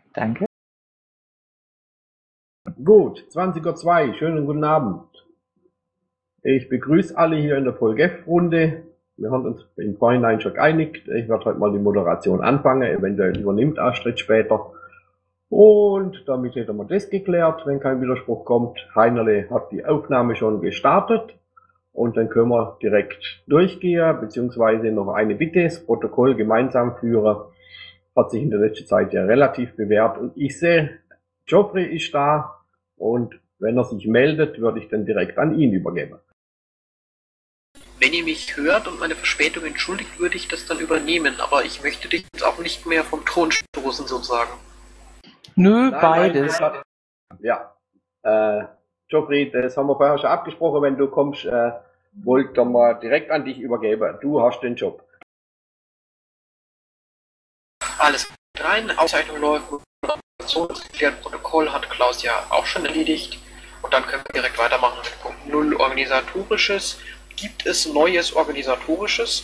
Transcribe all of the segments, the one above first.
Danke. Gut, 20:02 Uhr, schönen guten Abend. Ich begrüße alle hier in der PolGef-Runde. Wir haben uns im Vorhinein schon geeinigt. Ich werde heute mal die Moderation anfangen, eventuell übernimmt Astrid später. Und damit hätten wir das geklärt, wenn kein Widerspruch kommt. Heinerle hat die Aufnahme schon gestartet und dann können wir direkt durchgehen, beziehungsweise noch eine Bitte, das Protokoll gemeinsam führen. Hat sich in der letzten Zeit ja relativ bewährt und ich sehe, Geoffrey ist da und wenn er sich meldet, würde ich dann direkt an ihn übergeben. Wenn ihr mich hört und meine Verspätung entschuldigt, würde ich das dann übernehmen, aber ich möchte dich jetzt auch nicht mehr vom Thron stoßen, sozusagen. Nö, beides. Ja, Geoffrey, das haben wir vorher schon abgesprochen, wenn du kommst, wollte mal direkt an dich übergeben. Du hast den Job. Alles rein, Auszeichnung läuft, geklärt, Protokoll hat Klaus ja auch schon erledigt. Und dann können wir direkt weitermachen mit Punkt 0, Organisatorisches. Gibt es Neues Organisatorisches?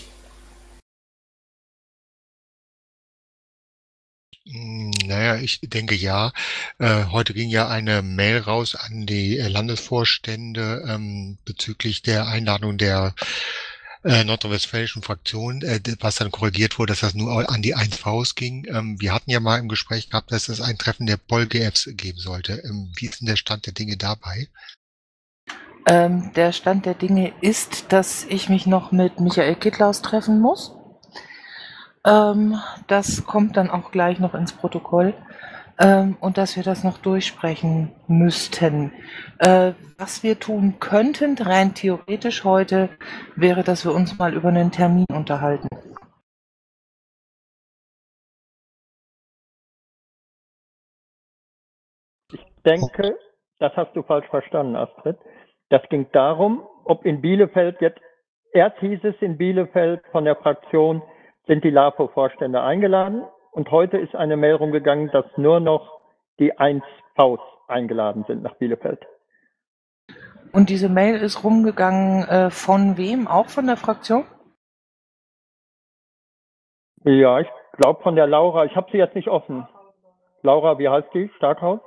Naja, ich denke ja. Heute ging ja eine Mail raus an die Landesvorstände bezüglich der Einladung der nordrhein-westfälischen Fraktion, was dann korrigiert wurde, dass das nur an die 1Vs ging. Wir hatten ja mal im Gespräch gehabt, dass es ein Treffen der PolGFs geben sollte. Wie ist denn der Stand der Dinge dabei? Der Stand der Dinge ist, dass ich mich noch mit Michael Kittlaus treffen muss. Das kommt dann auch gleich noch ins Protokoll. Und dass wir das noch durchsprechen müssten. Was wir tun könnten, rein theoretisch heute, wäre, dass wir uns mal über einen Termin unterhalten. Ich denke, das hast du falsch verstanden, Astrid. Das ging darum, ob in Bielefeld jetzt, erst hieß es in Bielefeld von der Fraktion, sind die LAFO-Vorstände eingeladen. Und heute ist eine Mail rumgegangen, dass nur noch die 1Vs eingeladen sind nach Bielefeld. Und diese Mail ist rumgegangen von wem? Auch von der Fraktion? Ja, ich glaube von der Laura. Ich habe sie jetzt nicht offen. Laura, wie heißt die? Starkhaus?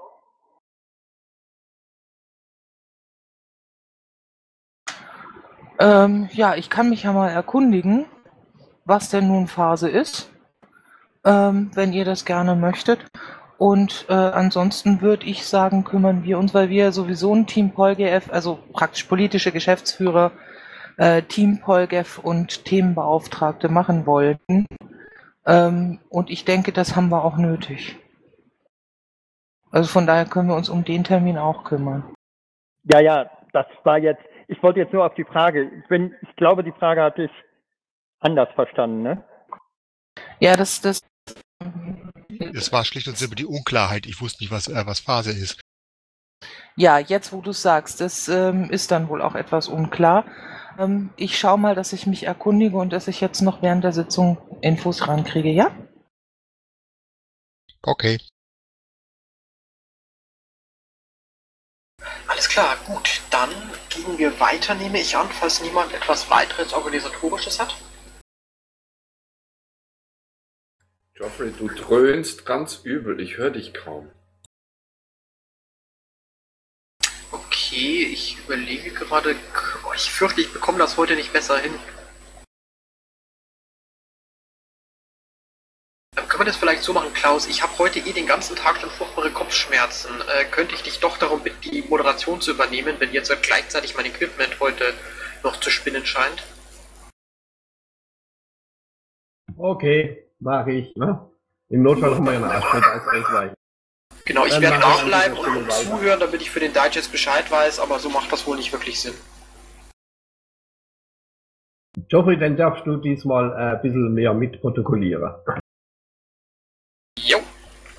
Ja, ich kann mich ja mal erkundigen, was denn nun Phase ist, wenn ihr das gerne möchtet. Und ansonsten würde ich sagen, kümmern wir uns, weil wir sowieso ein Team PolGF, also praktisch politische Geschäftsführer, Team PolGF und Themenbeauftragte machen wollten. Und ich denke, das haben wir auch nötig. Also von daher können wir uns um den Termin auch kümmern. Ja, das war jetzt, ich wollte jetzt nur auf die Frage, ich glaube, die Frage hatte ich anders verstanden, ne? Ja, das Es war schlicht und simpel die Unklarheit. Ich wusste nicht, was Phase ist. Ja, jetzt wo du es sagst, das ist dann wohl auch etwas unklar. Ich schaue mal, dass ich mich erkundige und dass ich jetzt noch während der Sitzung Infos rankriege, ja? Okay. Alles klar, gut. Dann gehen wir weiter, nehme ich an, falls niemand etwas weiteres Organisatorisches hat. Geoffrey, du dröhnst ganz übel. Ich höre dich kaum. Okay, ich überlege gerade. Oh, ich fürchte, ich bekomme das heute nicht besser hin. Können wir das vielleicht so machen, Klaus? Ich habe heute den ganzen Tag schon furchtbare Kopfschmerzen. Könnte ich dich doch darum bitten, die Moderation zu übernehmen, wenn jetzt gleichzeitig mein Equipment heute noch zu spinnen scheint? Okay, mache ich. Ne? Im Notfall haben wir ja eine Astrid als Ausweich. Genau, ich Dann werde machen wir da bleiben an dieser und Stelle weiter. zuhören, damit ich für den Digest Bescheid weiß, aber so macht das wohl nicht wirklich Sinn. Geoffrey, dann darfst du diesmal ein bisschen mehr mitprotokollieren. Jo.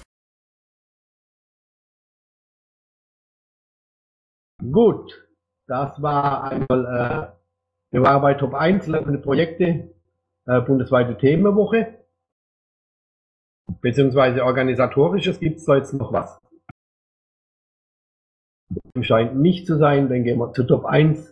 Gut, das war einmal, wir waren bei Top 1 laufende Projekte, bundesweite Themenwoche, beziehungsweise organisatorisches. Gibt es da jetzt noch was? Scheint nicht zu sein, dann gehen wir zu Top 1.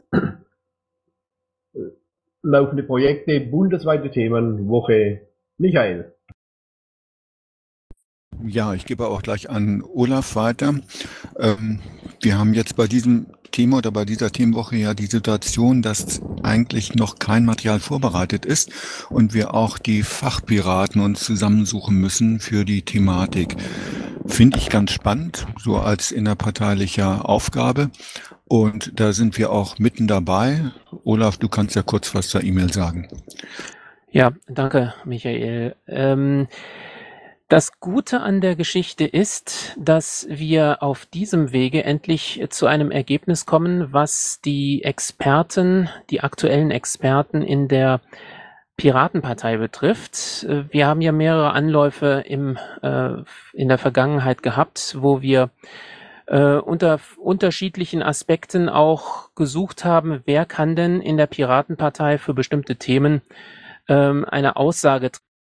Laufende Projekte, bundesweite Themenwoche. Michael. Ja, ich gebe auch gleich an Olaf weiter. Wir haben jetzt bei diesem Thema oder bei dieser Themenwoche ja die Situation, dass eigentlich noch kein Material vorbereitet ist und wir auch die Fachpiraten uns zusammensuchen müssen für die Thematik. Finde ich ganz spannend, so als innerparteilicher Aufgabe. Und da sind wir auch mitten dabei. Olaf, du kannst ja kurz was zur E-Mail sagen. Ja, danke, Michael. Das Gute an der Geschichte ist, dass wir auf diesem Wege endlich zu einem Ergebnis kommen, was die Experten, die aktuellen Experten in der Piratenpartei betrifft. Wir haben ja mehrere Anläufe in der Vergangenheit gehabt, wo wir unter unterschiedlichen Aspekten auch gesucht haben, wer kann denn in der Piratenpartei für bestimmte Themen eine Aussage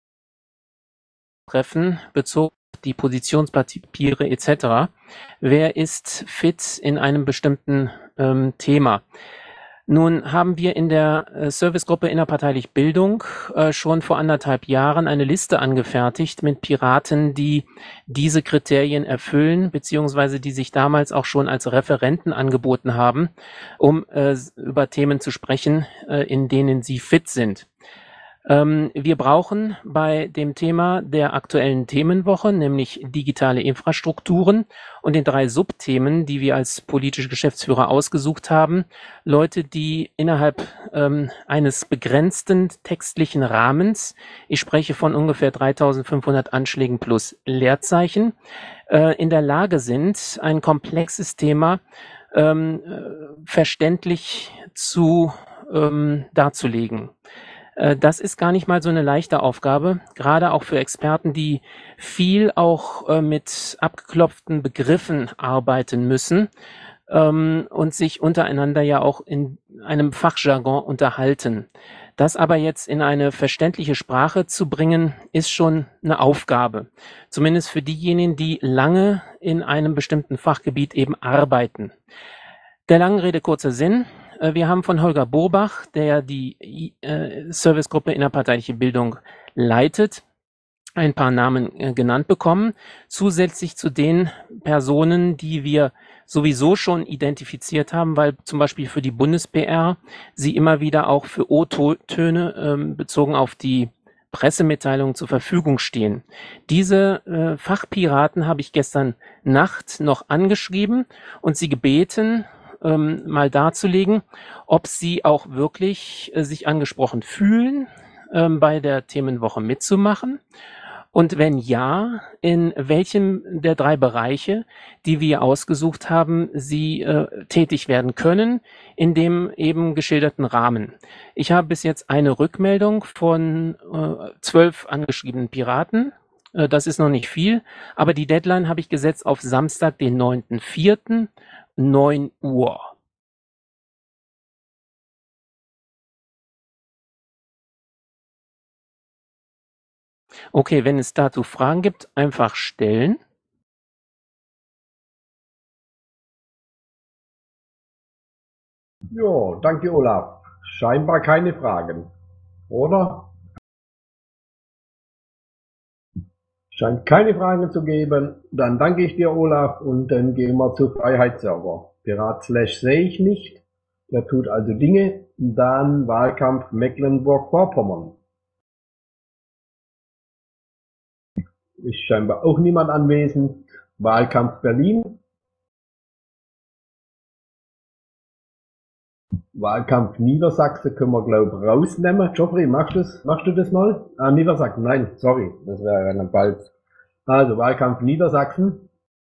treffen, bezogen auf die Positionspapiere etc. Wer ist fit in einem bestimmten Thema? Nun haben wir in der Servicegruppe Innerparteilich Bildung schon vor 1,5 Jahren eine Liste angefertigt mit Piraten, die diese Kriterien erfüllen, beziehungsweise die sich damals auch schon als Referenten angeboten haben, um über Themen zu sprechen, in denen sie fit sind. Wir brauchen bei dem Thema der aktuellen Themenwoche, nämlich digitale Infrastrukturen und den 3 Subthemen, die wir als politische Geschäftsführer ausgesucht haben, Leute, die innerhalb eines begrenzten textlichen Rahmens, ich spreche von ungefähr 3.500 Anschlägen plus Leerzeichen, in der Lage sind, ein komplexes Thema verständlich darzulegen. Das ist gar nicht mal so eine leichte Aufgabe, gerade auch für Experten, die viel auch mit abgeklopften Begriffen arbeiten müssen und sich untereinander ja auch in einem Fachjargon unterhalten. Das aber jetzt in eine verständliche Sprache zu bringen, ist schon eine Aufgabe. Zumindest für diejenigen, die lange in einem bestimmten Fachgebiet eben arbeiten. Der langen Rede kurzer Sinn. Wir haben von Holger Burbach, der die Servicegruppe Innerparteiliche Bildung leitet, ein paar Namen genannt bekommen, zusätzlich zu den Personen, die wir sowieso schon identifiziert haben, weil zum Beispiel für die Bundes-PR sie immer wieder auch für O-Töne bezogen auf die Pressemitteilungen zur Verfügung stehen. Diese Fachpiraten habe ich gestern Nacht noch angeschrieben und sie gebeten, mal darzulegen, ob sie auch wirklich sich angesprochen fühlen, bei der Themenwoche mitzumachen. Und wenn ja, in welchem der 3 Bereiche, die wir ausgesucht haben, sie tätig werden können, in dem eben geschilderten Rahmen. Ich habe bis jetzt eine Rückmeldung von 12 angeschriebenen Piraten. Das ist noch nicht viel, aber die Deadline habe ich gesetzt auf Samstag, den 9.4., 9 Uhr. Okay, wenn es dazu Fragen gibt, einfach stellen. Ja, danke Olaf. Scheinbar keine Fragen, oder? Scheint keine Fragen zu geben. Dann danke ich dir, Olaf, und dann gehen wir zu Freiheitsserver. Pirat Slash sehe ich nicht. Der tut also Dinge. Dann Wahlkampf Mecklenburg-Vorpommern. Ist scheinbar auch niemand anwesend. Wahlkampf Berlin. Wahlkampf Niedersachsen können wir, glaube ich, rausnehmen. Geoffrey, machst du das mal? Niedersachsen, nein, sorry, das wäre dann bald. Also, Wahlkampf Niedersachsen.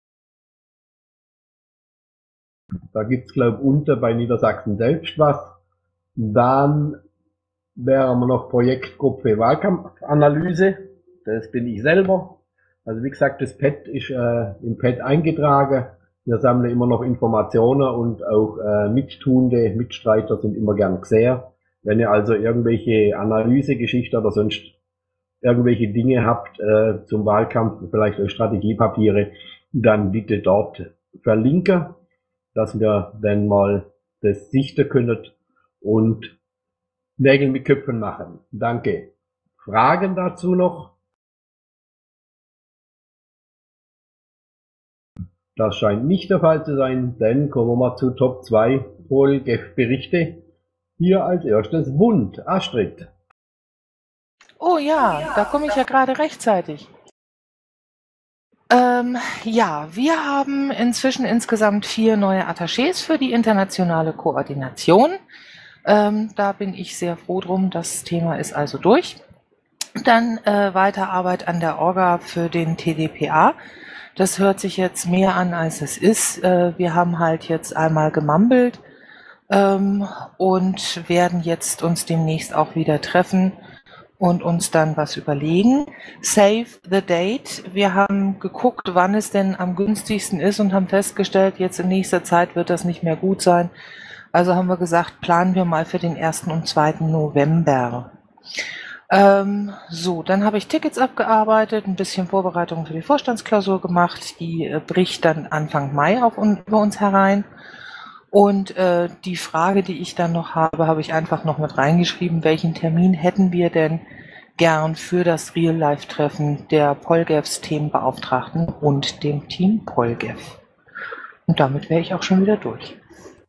Da gibt's, glaube ich, unten bei Niedersachsen selbst was. Dann wären wir noch Projektgruppe Wahlkampfanalyse. Das bin ich selber. Also, wie gesagt, das Pad ist im Pad eingetragen. Wir sammeln immer noch Informationen und auch Mittuende, Mitstreiter sind immer gern gesehen. Wenn ihr also irgendwelche Analysegeschichten oder sonst irgendwelche Dinge habt zum Wahlkampf, vielleicht auch Strategiepapiere, dann bitte dort verlinken, dass wir dann mal das sichten können und Nägel mit Köpfen machen. Danke. Fragen dazu noch? Das scheint nicht der Fall zu sein, denn kommen wir mal zu Top 2 PolGef-Berichte. Hier als erstes Bund. Astrid. Oh ja, da komme ich ja gerade rechtzeitig. Ja, wir haben inzwischen insgesamt 4 neue Attachés für die internationale Koordination. Da bin ich sehr froh drum. Das Thema ist also durch. Dann Weiterarbeit an der Orga für den TDPA. Das hört sich jetzt mehr an, als es ist. Wir haben halt jetzt einmal gemambelt und werden jetzt uns demnächst auch wieder treffen und uns dann was überlegen. Save the date. Wir haben geguckt, wann es denn am günstigsten ist und haben festgestellt, jetzt in nächster Zeit wird das nicht mehr gut sein. Also haben wir gesagt, planen wir mal für den 1. und 2. November. So, dann habe ich Tickets abgearbeitet, ein bisschen Vorbereitung für die Vorstandsklausur gemacht. Die bricht dann Anfang Mai über uns herein. Und die Frage, die ich dann noch habe ich einfach noch mit reingeschrieben, welchen Termin hätten wir denn gern für das Real-Life-Treffen der PolGefs Themenbeauftragten und dem Team PolGef. Und damit wäre ich auch schon wieder durch.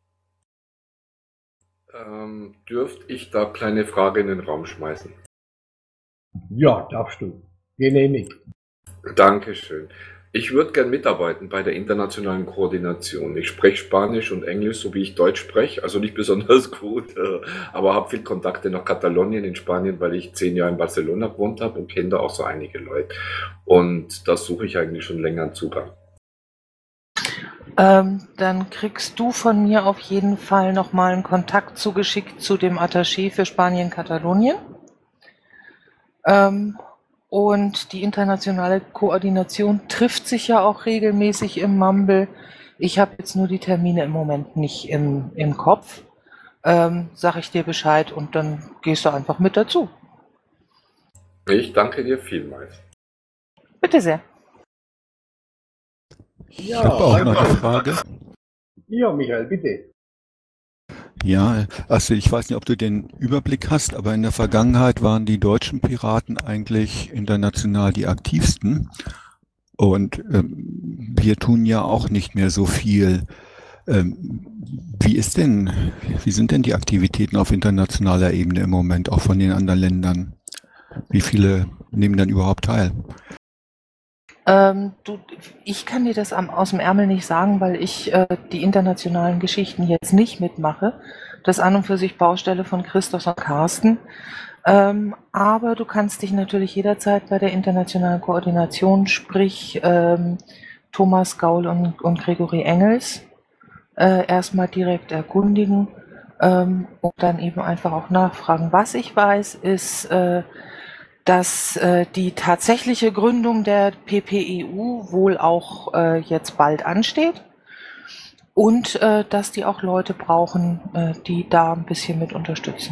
Dürfte ich da kleine Frage in den Raum schmeißen? Ja, darfst du. Genehmigt. Dankeschön. Ich würde gern mitarbeiten bei der internationalen Koordination. Ich spreche Spanisch und Englisch, so wie ich Deutsch spreche, also nicht besonders gut, aber habe viel Kontakte nach Katalonien in Spanien, weil ich 10 Jahre in Barcelona gewohnt habe und kenne da auch so einige Leute. Und das suche ich eigentlich schon länger einen Zugang. Dann kriegst du von mir auf jeden Fall nochmal einen Kontakt zugeschickt zu dem Attaché für Spanien-Katalonien. Und die internationale Koordination trifft sich ja auch regelmäßig im Mumble. Ich habe jetzt nur die Termine im Moment nicht im Kopf. Sag ich dir Bescheid und dann gehst du einfach mit dazu. Ich danke dir vielmals. Bitte sehr. Ich habe auch noch eine Frage. Ja, Michael, bitte. Ja, also ich weiß nicht, ob du den Überblick hast, aber in der Vergangenheit waren die deutschen Piraten eigentlich international die aktivsten. Und wir tun ja auch nicht mehr so viel. Wie sind denn die Aktivitäten auf internationaler Ebene im Moment, auch von den anderen Ländern? Wie viele nehmen dann überhaupt teil? Ich kann dir das aus dem Ärmel nicht sagen, weil ich die internationalen Geschichten jetzt nicht mitmache. Das an und für sich Baustelle von Christoph und Carsten. Aber du kannst dich natürlich jederzeit bei der internationalen Koordination, sprich Thomas Gaul und Gregory Engels, erstmal direkt erkundigen und dann eben einfach auch nachfragen. Was ich weiß, ist, dass die tatsächliche Gründung der PPEU wohl auch jetzt bald ansteht und dass die auch Leute brauchen, die da ein bisschen mit unterstützen.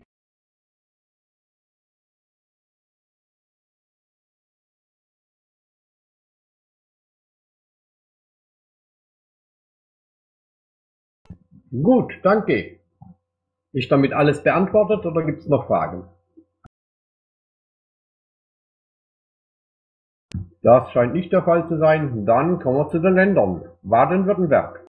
Gut, danke. Ist damit alles beantwortet oder gibt es noch Fragen? Das scheint nicht der Fall zu sein. Dann kommen wir zu den Ländern. Baden-Württemberg.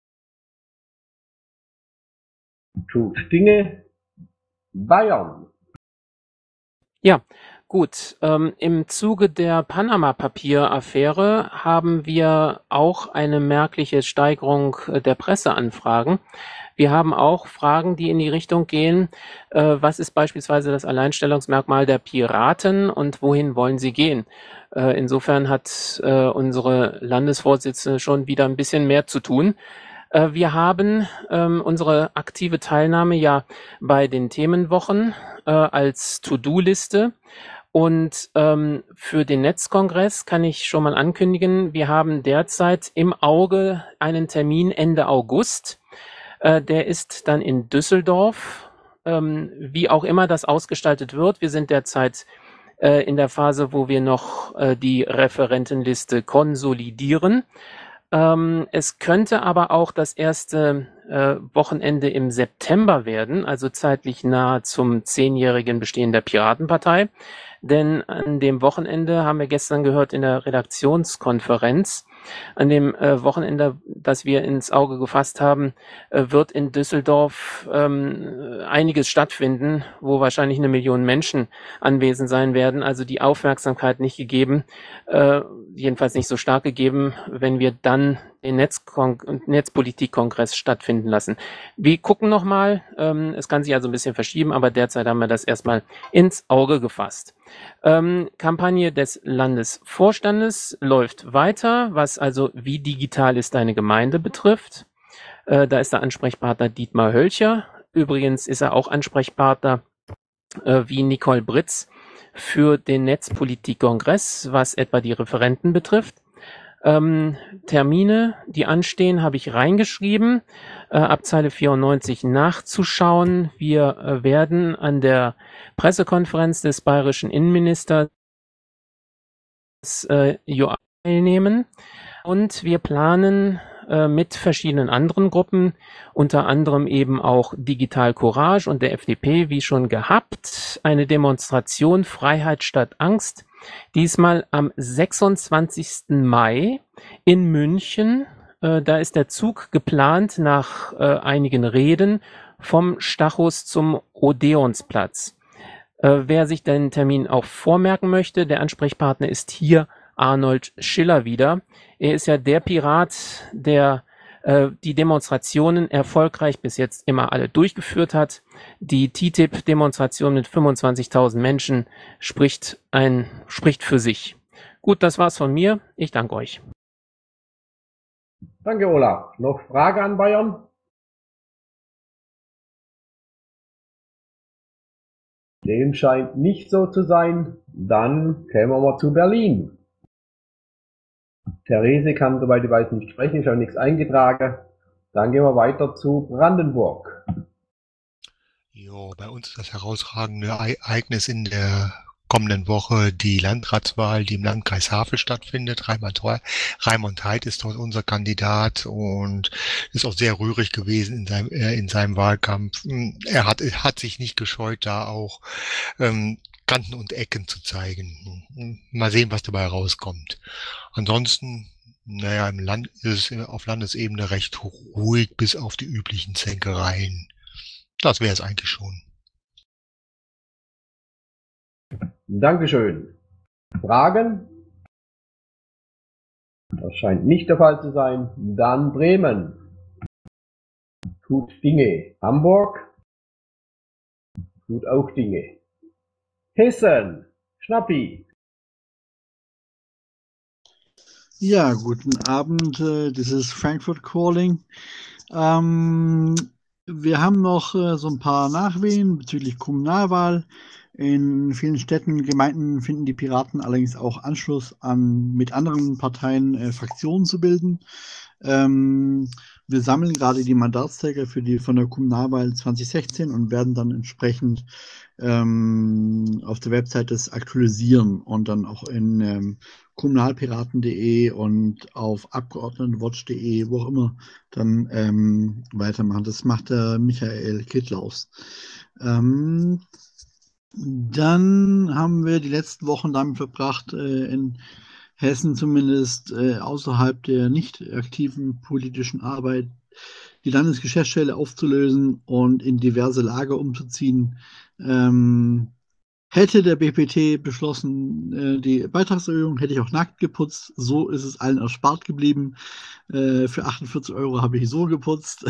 Tut Dinge. Bayern. Ja, gut. Im Zuge der Panama-Papier-Affäre haben wir auch eine merkliche Steigerung der Presseanfragen. Wir haben auch Fragen, die in die Richtung gehen, was ist beispielsweise das Alleinstellungsmerkmal der Piraten und wohin wollen sie gehen? Insofern hat unsere Landesvorsitzende schon wieder ein bisschen mehr zu tun. Wir haben unsere aktive Teilnahme ja bei den Themenwochen als To-Do-Liste. Und für den Netzkongress kann ich schon mal ankündigen, wir haben derzeit im Auge einen Termin Ende August. Der ist dann in Düsseldorf, wie auch immer das ausgestaltet wird. Wir sind derzeit in der Phase, wo wir noch die Referentenliste konsolidieren. Es könnte aber auch das erste Wochenende im September werden, also zeitlich nahe zum 10-jährigen Bestehen der Piratenpartei. Denn an dem Wochenende, haben wir gestern gehört in der Redaktionskonferenz, An dem Wochenende, das wir ins Auge gefasst haben, wird in Düsseldorf einiges stattfinden, wo wahrscheinlich 1 Million Menschen anwesend sein werden. Also die Aufmerksamkeit nicht gegeben, jedenfalls nicht so stark gegeben, wenn wir dann den Netzpolitikkongress stattfinden lassen. Wir gucken nochmal, es kann sich also ein bisschen verschieben, aber derzeit haben wir das erstmal ins Auge gefasst. Kampagne des Landesvorstandes läuft weiter, was also wie digital ist deine Gemeinde betrifft. Da ist der Ansprechpartner Dietmar Hölcher. Übrigens ist er auch Ansprechpartner wie Nicole Britz für den Netzpolitikkongress, was etwa die Referenten betrifft. Termine, die anstehen, habe ich reingeschrieben, ab Zeile 94 nachzuschauen. Wir werden an der Pressekonferenz des bayerischen Innenministers Joachim teilnehmen und wir planen mit verschiedenen anderen Gruppen, unter anderem eben auch Digital Courage und der FDP, wie schon gehabt, eine Demonstration Freiheit statt Angst. Diesmal am 26. Mai in München. Da ist der Zug geplant nach einigen Reden vom Stachus zum Odeonsplatz. Wer sich den Termin auch vormerken möchte, der Ansprechpartner ist hier Arnold Schiller wieder. Er ist ja der Pirat, der die Demonstrationen erfolgreich bis jetzt immer alle durchgeführt hat. Die TTIP-Demonstration mit 25.000 Menschen spricht für sich. Gut, das war's von mir. Ich danke euch. Danke, Olaf. Noch Frage an Bayern? Dem scheint nicht so zu sein. Dann kämen wir mal zu Berlin. Therese kann, soweit ich weiß, nicht sprechen, ist auch nichts eingetragen. Dann gehen wir weiter zu Brandenburg. Jo, bei uns ist das herausragende Ereignis in der kommenden Woche die Landratswahl, die im Landkreis Havel stattfindet. Raimund Heid ist dort unser Kandidat und ist auch sehr rührig gewesen in seinem Wahlkampf. Er hat sich nicht gescheut, da auch Kanten und Ecken zu zeigen. Mal sehen, was dabei rauskommt. Ansonsten, naja, im Land ist es auf Landesebene recht ruhig, bis auf die üblichen Zänkereien. Das wäre es eigentlich schon. Dankeschön. Fragen? Das scheint nicht der Fall zu sein. Dann Bremen. Tut Dinge. Hamburg. Tut auch Dinge. Hessen. Schnappi. Ja, guten Abend. Das ist Frankfurt Calling. Wir haben noch so ein paar Nachwehen bezüglich Kommunalwahl. In vielen Städten und Gemeinden finden die Piraten allerdings auch Anschluss an, mit anderen Parteien Fraktionen zu bilden. Wir sammeln gerade die Mandatsträger von der Kommunalwahl 2016 und werden dann entsprechend auf der Website das aktualisieren und dann auch in kommunalpiraten.de und auf abgeordnetenwatch.de, wo auch immer, dann weitermachen. Das macht der Michael Kittlaus. Dann haben wir die letzten Wochen damit verbracht, in Hessen zumindest außerhalb der nicht aktiven politischen Arbeit die Landesgeschäftsstelle aufzulösen und in diverse Lager umzuziehen. Hätte der BPT beschlossen, die Beitragserhöhung, hätte ich auch nackt geputzt. So ist es allen erspart geblieben. Für 48 € habe ich so geputzt.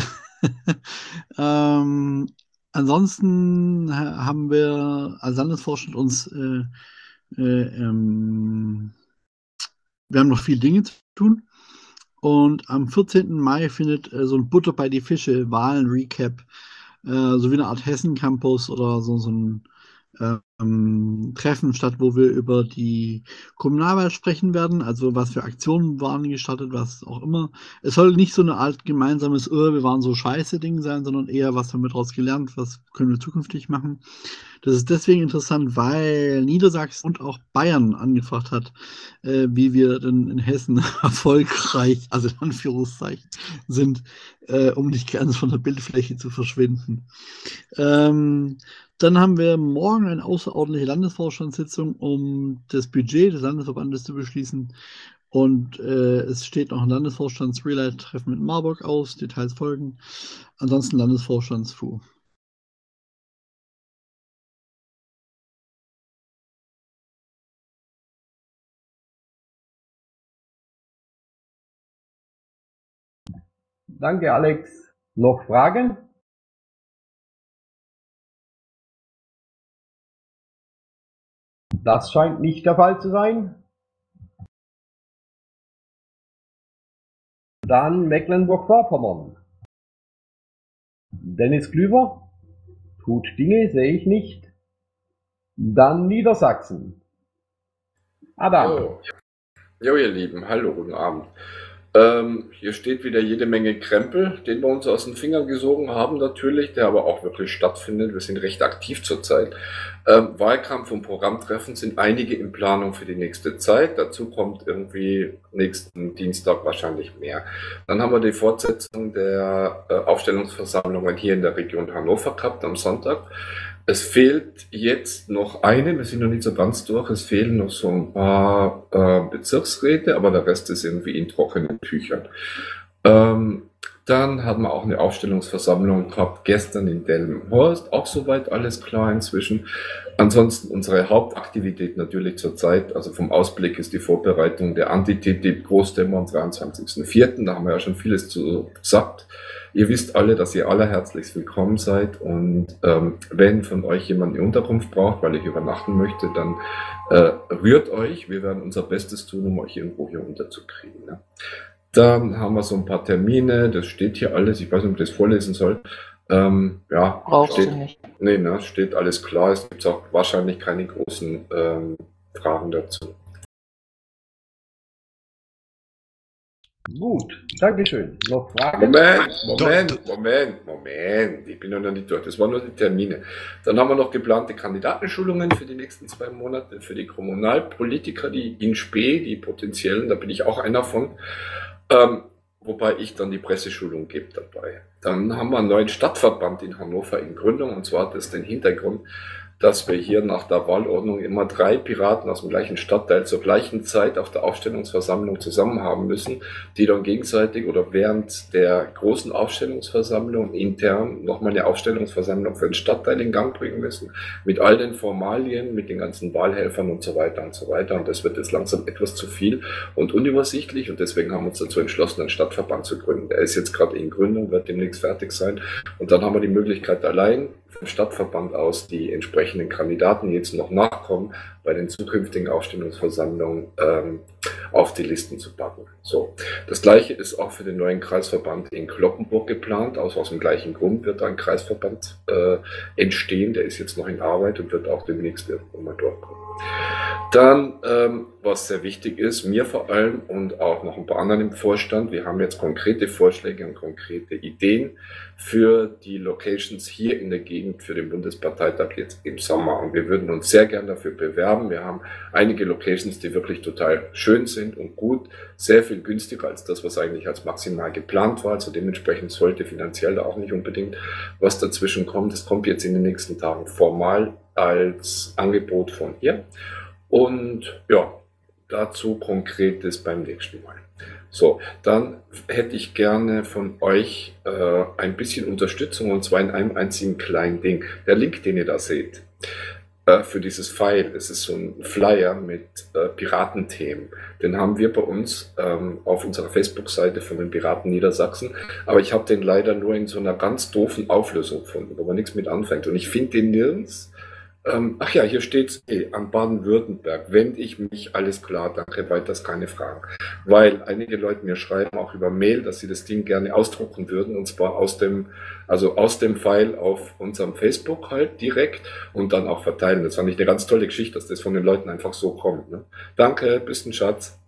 Ansonsten haben wir als Landesvorstand uns, wir haben noch viele Dinge zu tun. Und am 14. Mai findet so ein Butter bei die Fische Wahlen-Recap, so wie eine Art Hessen-Campus oder so ein Treffen statt, wo wir über die Kommunalwahl sprechen werden, also was für Aktionen waren gestartet, was auch immer. Es soll nicht so eine Art gemeinsames wir waren so scheiße Ding sein, sondern eher, was haben wir daraus gelernt, was können wir zukünftig machen. Das ist deswegen interessant, weil Niedersachsen und auch Bayern angefragt hat, wie wir denn in Hessen erfolgreich, also in Anführungszeichen, sind, um nicht ganz von der Bildfläche zu verschwinden. Dann haben wir morgen eine außerordentliche Landesvorstandssitzung, um das Budget des Landesverbandes zu beschließen. Und es steht noch ein Landesvorstands-Relay-Treffen mit Marburg aus, Details folgen. Ansonsten Landesvorstands-FU. Danke, Alex. Noch Fragen? Das scheint nicht der Fall zu sein. Dann Mecklenburg-Vorpommern. Dennis Klüver? Tut Dinge, sehe ich nicht. Dann Niedersachsen. Adam. Jo, ihr Lieben, hallo, guten Abend. Hier steht wieder jede Menge Krempel, den wir uns aus den Fingern gesogen haben natürlich, der aber auch wirklich stattfindet. Wir sind recht aktiv zurzeit. Wahlkampf und Programmtreffen sind einige in Planung für die nächste Zeit. Dazu kommt irgendwie nächsten Dienstag wahrscheinlich mehr. Dann haben wir die Fortsetzung der Aufstellungsversammlungen hier in der Region Hannover gehabt am Sonntag. Es fehlt jetzt noch eine, wir sind noch nicht so ganz durch, es fehlen noch so ein paar Bezirksräte, aber der Rest ist irgendwie in trockenen Tüchern. Dann hatten wir auch eine Aufstellungsversammlung gehabt, gestern in Delmenhorst, auch soweit alles klar inzwischen. Ansonsten unsere Hauptaktivität natürlich zurzeit, also vom Ausblick ist die Vorbereitung der Anti-TTIP-Großdemo am 23.04., da haben wir ja schon vieles zu gesagt. Ihr wisst alle, dass ihr alle herzlichst willkommen seid und wenn von euch jemand eine Unterkunft braucht, weil ich übernachten möchte, dann rührt euch. Wir werden unser Bestes tun, um euch irgendwo hier unterzukriegen. Ne? Dann haben wir so ein paar Termine, das steht hier alles, ich weiß nicht, ob ich das vorlesen soll. Ja, Brauchst steht, du nicht. nee, ne, steht alles klar, es gibt auch wahrscheinlich keine großen Fragen dazu. Gut, Dankeschön. Noch Fragen? Moment. Ich bin noch nicht durch. Das waren nur die Termine. Dann haben wir noch geplante Kandidatenschulungen für die nächsten 2 Monate für die Kommunalpolitiker, die in Spee, die potenziellen, da bin ich auch einer von. Wobei ich dann die Presseschulung gebe dabei. Dann haben wir einen neuen Stadtverband in Hannover in Gründung und zwar hat das den Hintergrund, dass wir hier nach der Wahlordnung immer 3 Piraten aus dem gleichen Stadtteil zur gleichen Zeit auf der Aufstellungsversammlung zusammen haben müssen, die dann gegenseitig oder während der großen Aufstellungsversammlung intern nochmal eine Aufstellungsversammlung für den Stadtteil in Gang bringen müssen, mit all den Formalien, mit den ganzen Wahlhelfern und so weiter und so weiter. Und das wird jetzt langsam etwas zu viel und unübersichtlich und deswegen haben wir uns dazu entschlossen, einen Stadtverband zu gründen. Der ist jetzt gerade in Gründung, wird demnächst fertig sein und dann haben wir die Möglichkeit allein vom Stadtverband aus die entsprechenden Kandidaten, die jetzt noch nachkommen, bei den zukünftigen Aufstellungsversammlungen auf die Listen zu packen. So. Das gleiche ist auch für den neuen Kreisverband in Cloppenburg geplant. Aus dem gleichen Grund wird ein Kreisverband entstehen. Der ist jetzt noch in Arbeit und wird auch demnächst irgendwann mal durchkommen. Dann, was sehr wichtig ist, mir vor allem und auch noch ein paar anderen im Vorstand, wir haben jetzt konkrete Vorschläge und konkrete Ideen für die Locations hier in der Gegend für den Bundesparteitag jetzt im Sommer. Und wir würden uns sehr gern dafür bewerben. Wir haben einige Locations, die wirklich total schön sind und gut, sehr viel günstiger als das, was eigentlich als maximal geplant war. Also dementsprechend sollte finanziell da auch nicht unbedingt was dazwischen kommen. Das kommt jetzt in den nächsten Tagen formal als Angebot von ihr. Und ja, dazu Konkretes beim nächsten Mal. So, dann hätte ich gerne von euch ein bisschen Unterstützung und zwar in einem einzigen kleinen Ding. Der Link, den ihr da seht, für dieses File, es ist so ein Flyer mit Piratenthemen. Den haben wir bei uns auf unserer Facebook-Seite von den Piraten Niedersachsen, aber ich habe den leider nur in so einer ganz doofen Auflösung gefunden, wo man nichts mit anfängt. Und ich finde den nirgends. Ach ja, hier steht's an Baden-Württemberg. Wende ich mich, alles klar, danke, weiters keine Fragen. Weil einige Leute mir schreiben auch über Mail, dass sie das Ding gerne ausdrucken würden und zwar aus dem File auf unserem Facebook halt direkt und dann auch verteilen. Das fand ich eine ganz tolle Geschichte, dass das von den Leuten einfach so kommt. Ne? Danke, bist ein Schatz.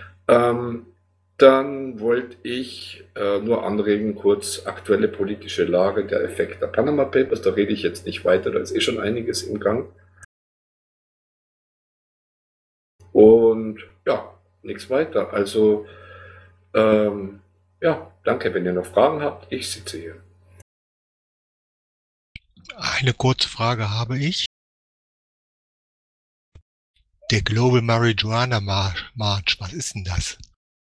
Dann wollte ich nur anregen, kurz aktuelle politische Lage, der Effekt der Panama Papers, da rede ich jetzt nicht weiter, da ist eh schon einiges im Gang. Und ja, nichts weiter. Also, ja, danke, wenn ihr noch Fragen habt, ich sitze hier. Eine kurze Frage habe ich. Der Global Marijuana March, was ist denn das?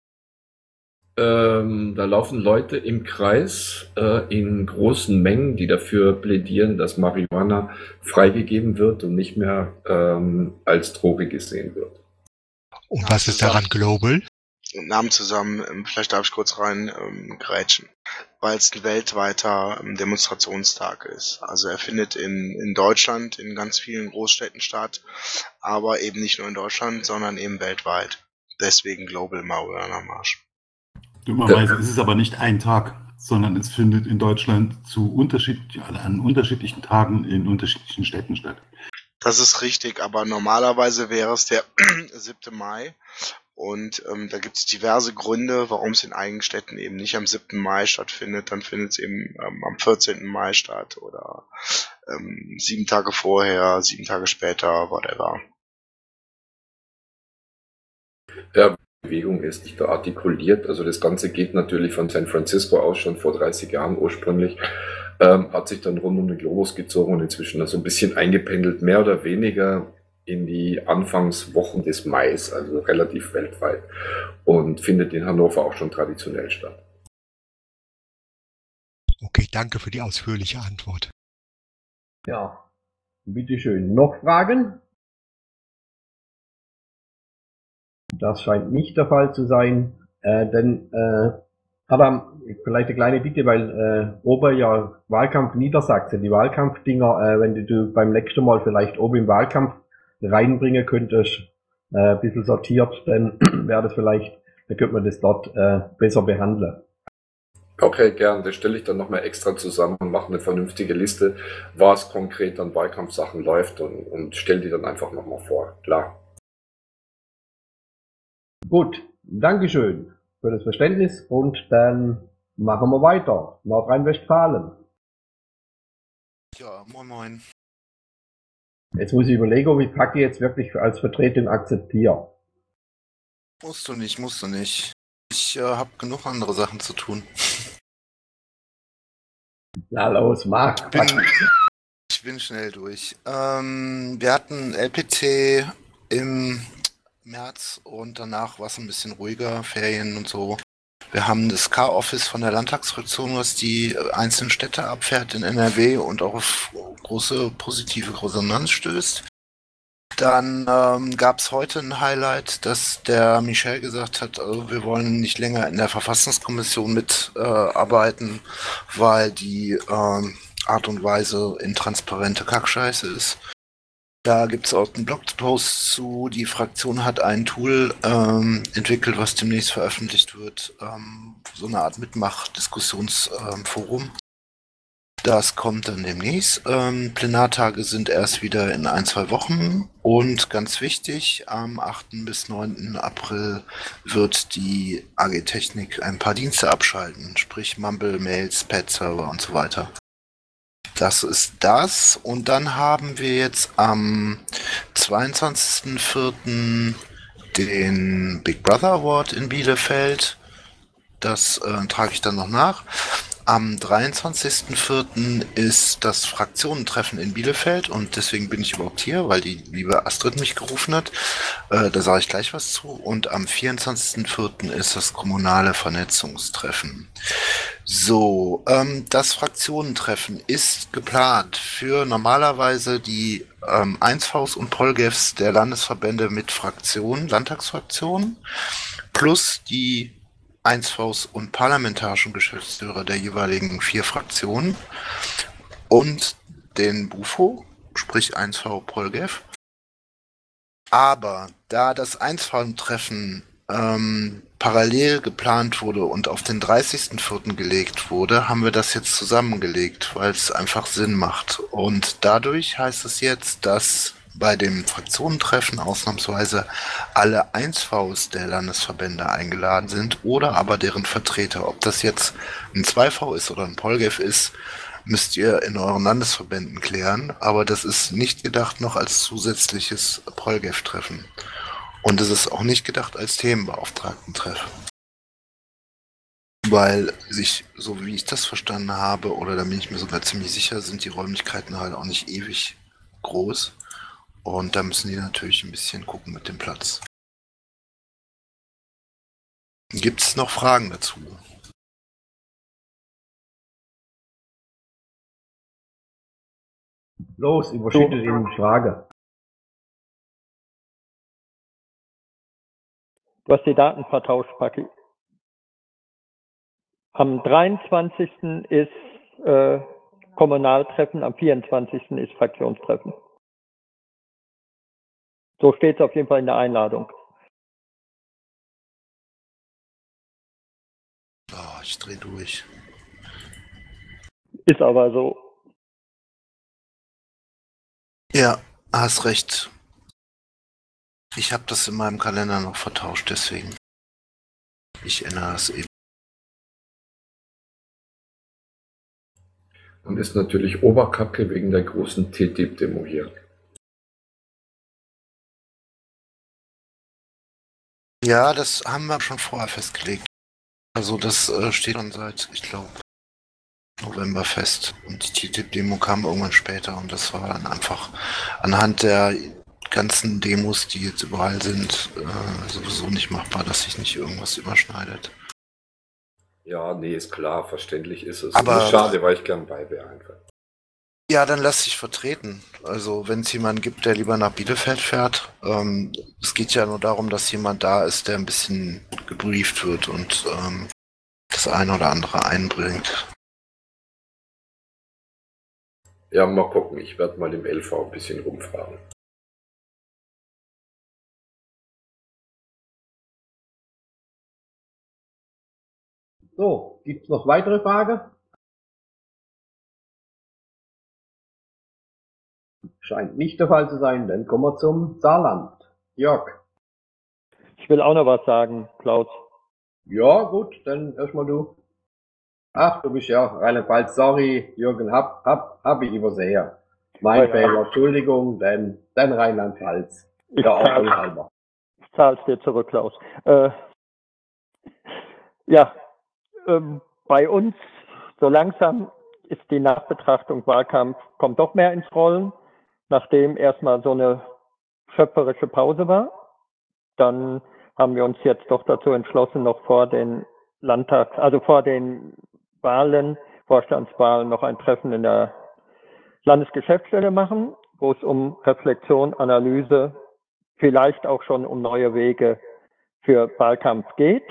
Da laufen Leute im Kreis in großen Mengen, die dafür plädieren, dass Marihuana freigegeben wird und nicht mehr als Droge gesehen wird. Und was ist daran global? Namen zusammen, vielleicht darf ich kurz rein grätschen, weil es ein weltweiter Demonstrationstag ist. Also er findet in Deutschland, in ganz vielen Großstädten statt, aber eben nicht nur in Deutschland, sondern eben weltweit. Deswegen Global Marijuana March. Dummerweise ist es aber nicht ein Tag, sondern es findet in Deutschland an unterschiedlichen Tagen in unterschiedlichen Städten statt. Das ist richtig, aber normalerweise wäre es der 7. Mai. Und da gibt es diverse Gründe, warum es in einigen Städten eben nicht am 7. Mai stattfindet. Dann findet es eben am 14. Mai statt oder 7 Tage vorher, 7 Tage später, whatever. Ja, die Bewegung ist nicht artikuliert. Also das Ganze geht natürlich von San Francisco aus schon vor 30 Jahren ursprünglich. Hat sich dann rund um den Globus gezogen und inzwischen so ein bisschen eingependelt, mehr oder weniger in die Anfangswochen des Mais, also relativ weltweit, und findet in Hannover auch schon traditionell statt. Okay, danke für die ausführliche Antwort. Ja, bitteschön. Noch Fragen? Das scheint nicht der Fall zu sein, denn Adam, vielleicht eine kleine Bitte, weil oben ja Wahlkampf Niedersachsen, die Wahlkampfdinger, wenn du beim nächsten Mal vielleicht oben im Wahlkampf reinbringen könntest, ein bisschen sortiert, dann wäre das vielleicht, dann könnte man das dort besser behandeln. Okay, gern. Das stelle ich dann nochmal extra zusammen und mache eine vernünftige Liste, was konkret an Wahlkampfsachen läuft und stelle die dann einfach nochmal vor. Klar. Gut, Dankeschön für das Verständnis und dann machen wir weiter. Nordrhein-Westfalen. Ja, moin moin. Jetzt muss ich überlegen, ob ich Paki jetzt wirklich als Vertretung akzeptiere. Musst du nicht. Ich habe genug andere Sachen zu tun. Na los, mach. Ich bin schnell durch. Wir hatten LPT im März und danach war es ein bisschen ruhiger, Ferien und so. Wir haben das K-Office von der Landtagsfraktion, was die einzelnen Städte abfährt in NRW und auch auf große positive Resonanz stößt. Dann gab es heute ein Highlight, dass der Michel gesagt hat, also wir wollen nicht länger in der Verfassungskommission mitarbeiten, weil die Art und Weise intransparente Kackscheiße ist. Da gibt es auch einen Blogpost zu. Die Fraktion hat ein Tool entwickelt, was demnächst veröffentlicht wird. So eine Art Mitmach-Diskussionsforum. Das kommt dann demnächst. Plenartage sind erst wieder in 1-2 Wochen. Und ganz wichtig, am 8. bis 9. April wird die AG Technik ein paar Dienste abschalten. Sprich Mumble, Mails, Pad-Server und so weiter. Das ist das. Und dann haben wir jetzt am 22.04. den Big Brother Award in Bielefeld. Das trage ich dann noch nach. Am 23.04. ist das Fraktionentreffen in Bielefeld und deswegen bin ich überhaupt hier, weil die liebe Astrid mich gerufen hat. Da sage ich gleich was zu. Und am 24.04. ist das kommunale Vernetzungstreffen. So, das Fraktionentreffen ist geplant für normalerweise die Einsvs und Polgefs der Landesverbände mit Fraktionen, Landtagsfraktionen, plus die Einsvs und parlamentarischen Geschäftsführer der jeweiligen 4 Fraktionen und den Bufo, sprich 1V Polgef. Aber da das 1V-Treffen parallel geplant wurde und auf den 30.04. gelegt wurde, haben wir das jetzt zusammengelegt, weil es einfach Sinn macht. Und dadurch heißt es jetzt, dass bei dem Fraktionentreffen ausnahmsweise alle 1Vs der Landesverbände eingeladen sind oder aber deren Vertreter. Ob das jetzt ein 2V ist oder ein Polgef ist, müsst ihr in euren Landesverbänden klären. Aber das ist nicht gedacht noch als zusätzliches Polgef-Treffen. Und es ist auch nicht gedacht als Themenbeauftragten-Treffen. Weil sich, so wie ich das verstanden habe, oder da bin ich mir sogar ziemlich sicher, sind die Räumlichkeiten halt auch nicht ewig groß. Und da müssen die natürlich ein bisschen gucken mit dem Platz. Gibt es noch Fragen dazu? Los, überschüttet ihn die Frage. Du hast die Daten vertauscht, Paki. Am 23. ist Kommunaltreffen, am 24. ist Fraktionstreffen. So steht es auf jeden Fall in der Einladung. Oh, ich drehe durch. Ist aber so. Ja, hast recht. Ich habe das in meinem Kalender noch vertauscht, deswegen. Ich ändere das eben. Und ist natürlich Oberkacke wegen der großen TTIP-Demo hier. Ja, das haben wir schon vorher festgelegt. Also das steht schon seit, ich glaube, November fest. Und die TTIP-Demo kam irgendwann später und das war dann einfach anhand der ganzen Demos, die jetzt überall sind, sowieso nicht machbar, dass sich nicht irgendwas überschneidet. Ja, nee, ist klar, verständlich ist es. Aber Nur schade, weil ich gern bei wäre einfach. Ja, dann lass dich vertreten. Also wenn es jemanden gibt, der lieber nach Bielefeld fährt, es geht ja nur darum, dass jemand da ist, der ein bisschen gebrieft wird und das eine oder andere einbringt. Ja, mal gucken. Ich werde mal im LV ein bisschen rumfragen. So, gibt's noch weitere Fragen? Scheint nicht der Fall zu sein, dann kommen wir zum Saarland. Jörg. Ich will auch noch was sagen, Klaus. Ja, gut, dann erstmal du. Ach, du bist ja Rheinland-Pfalz, sorry, Jürgen, hab ich übersehen. Mein Ja. Fehler, Entschuldigung, dann Rheinland-Pfalz. Ich Ja, auch zahl- voll halber. Ich zahle es dir zurück, Klaus. Ja, bei uns so langsam ist die Nachbetrachtung Wahlkampf, kommt doch mehr ins Rollen, nachdem erstmal so eine schöpferische Pause war. Dann haben wir uns jetzt doch dazu entschlossen, noch vor den vor den Wahlen, Vorstandswahlen, noch ein Treffen in der Landesgeschäftsstelle machen, wo es um Reflexion, Analyse, vielleicht auch schon um neue Wege für Wahlkampf geht.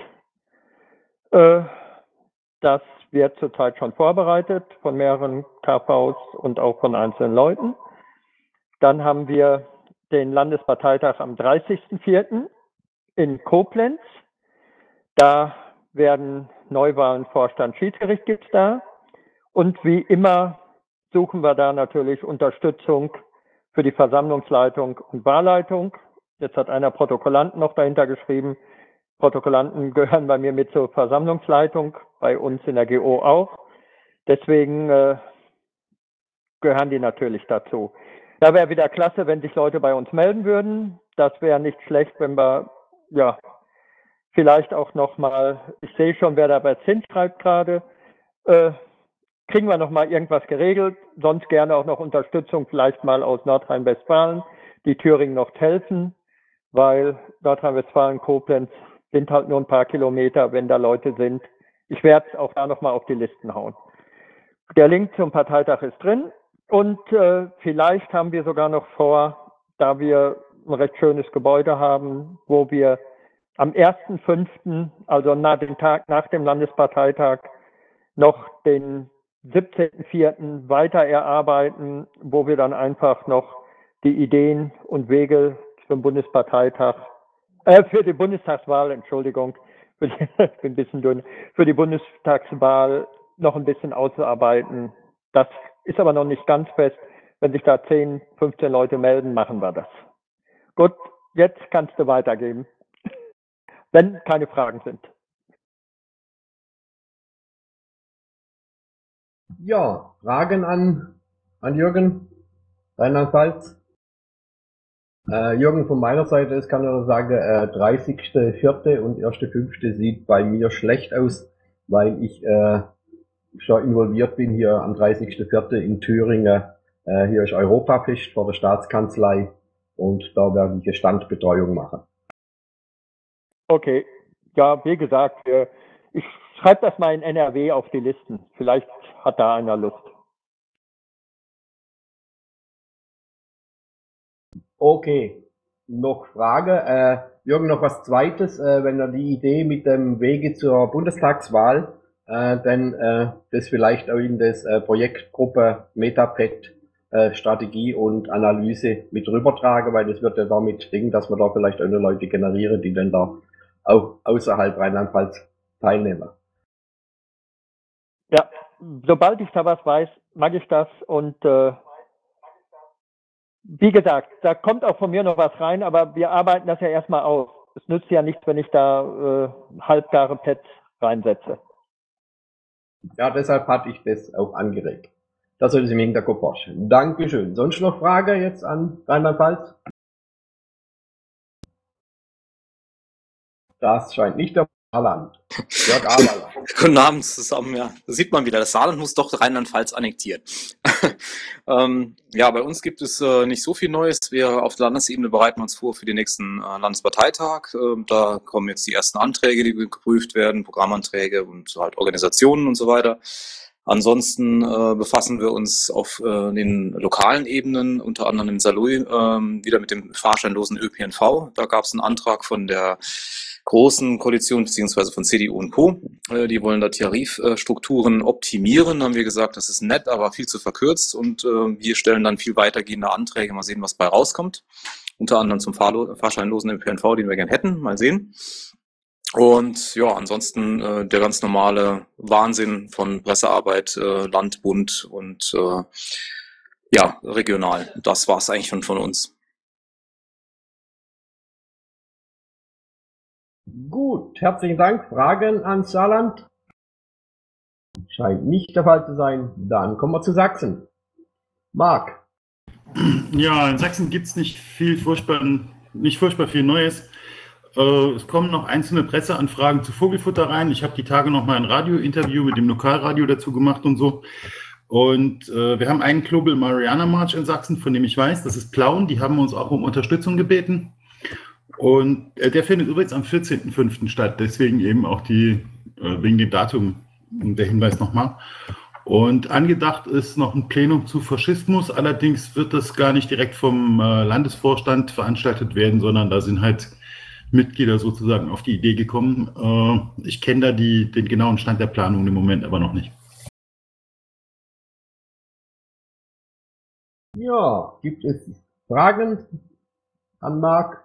Das wird zurzeit schon vorbereitet von mehreren KVs und auch von einzelnen Leuten. Dann haben wir den Landesparteitag am 30.04. in Koblenz. Da werden Neuwahlen Vorstand Schiedsgericht gibt's da. Und wie immer suchen wir da natürlich Unterstützung für die Versammlungsleitung und Wahlleitung. Jetzt hat einer Protokollanten noch dahinter geschrieben. Protokollanten gehören bei mir mit zur Versammlungsleitung, bei uns in der GO auch. Deswegen gehören die natürlich dazu. Da wäre wieder klasse, wenn sich Leute bei uns melden würden. Das wäre nicht schlecht, wenn wir, ja, vielleicht auch nochmal, ich sehe schon, wer da bei Zins schreibt gerade, kriegen wir nochmal irgendwas geregelt. Sonst gerne auch noch Unterstützung, vielleicht mal aus Nordrhein-Westfalen, die Thüringen noch helfen, weil Nordrhein-Westfalen, Koblenz sind halt nur ein paar Kilometer, wenn da Leute sind. Ich werde es auch da nochmal auf die Listen hauen. Der Link zum Parteitag ist drin und vielleicht haben wir sogar noch vor, da wir ein recht schönes Gebäude haben, wo wir am 1.5., also den Tag nach dem Landesparteitag, noch den 17.04. weiter erarbeiten, wo wir dann einfach noch die Ideen und Wege zum Bundesparteitag, für die Bundestagswahl, Entschuldigung, ich bin ein bisschen dünn, für die Bundestagswahl noch ein bisschen auszuarbeiten. Das ist aber noch nicht ganz fest. Wenn sich da 10, 15 Leute melden, machen wir das. Gut, jetzt kannst du weitergeben, wenn keine Fragen sind. Ja, Fragen an Jürgen, Rheinland-Pfalz. Jürgen, von meiner Seite ist, kann ich nur sagen, 30.04. und 1.05. sieht bei mir schlecht aus, weil ich schon involviert bin hier am 30.04. in Thüringen. Hier ist Europafest vor der Staatskanzlei und da werde ich eine Standbetreuung machen. Okay, ja, wie gesagt, ich schreibe das mal in NRW auf die Listen. Vielleicht hat da einer Lust. Okay, noch Frage. Jürgen, noch was Zweites, wenn er die Idee mit dem Wege zur Bundestagswahl, dann das vielleicht auch in das Projektgruppe Metapad Strategie und Analyse mit rübertragen, weil das wird ja damit dingen, dass man da vielleicht auch nur Leute generieren, die dann da auch außerhalb Rheinland-Pfalz teilnehmen. Ja, sobald ich da was weiß, mag ich das und wie gesagt, da kommt auch von mir noch was rein, aber wir arbeiten das ja erstmal aus. Es nützt ja nichts, wenn ich da halbgare Pads reinsetze. Ja, deshalb hatte ich das auch angeregt. Das sollte Sie im Hinterkopf vorstellen. Dankeschön. Sonst noch Frage jetzt an Rheinland-Pfalz? Das scheint nicht der Saarland. Jörg Aberler. Guten Abend zusammen, ja. Da sieht man wieder, das Saarland muss doch Rheinland-Pfalz annektieren. Ja, bei uns gibt es nicht so viel Neues. Wir auf der Landesebene bereiten uns vor für den nächsten Landesparteitag. Da kommen jetzt die ersten Anträge, die geprüft werden, Programmanträge und halt Organisationen und so weiter. Ansonsten befassen wir uns auf den lokalen Ebenen, unter anderem in Saarlouis, wieder mit dem fahrscheinlosen ÖPNV. Da gab es einen Antrag von der großen Koalition beziehungsweise von CDU und Co. Die wollen da Tarifstrukturen optimieren. Da haben wir gesagt, das ist nett, aber viel zu verkürzt und wir stellen dann viel weitergehende Anträge. Mal sehen, was bei rauskommt. Unter anderem zum fahrscheinlosen ÖPNV, den wir gerne hätten. Mal sehen. Und ja, ansonsten der ganz normale Wahnsinn von Pressearbeit, Land, Bund und ja, regional. Das war es eigentlich schon von uns. Gut, herzlichen Dank. Fragen an Saarland? Scheint nicht der Fall zu sein. Dann kommen wir zu Sachsen. Marc. Ja, in Sachsen gibt es nicht furchtbar viel Neues. Es kommen noch einzelne Presseanfragen zu Vogelfutter rein. Ich habe die Tage noch mal ein Radiointerview mit dem Lokalradio dazu gemacht und so. Und wir haben einen Global Mariana March in Sachsen, von dem ich weiß, das ist Plauen. Die haben uns auch um Unterstützung gebeten. Und der findet übrigens am 14.05. statt. Deswegen eben auch wegen dem Datum der Hinweis nochmal. Und angedacht ist noch ein Plenum zu Faschismus. Allerdings wird das gar nicht direkt vom Landesvorstand veranstaltet werden, sondern da sind halt Mitglieder sozusagen auf die Idee gekommen. Ich kenne da den genauen Stand der Planung im Moment aber noch nicht. Ja, gibt es Fragen an Marc?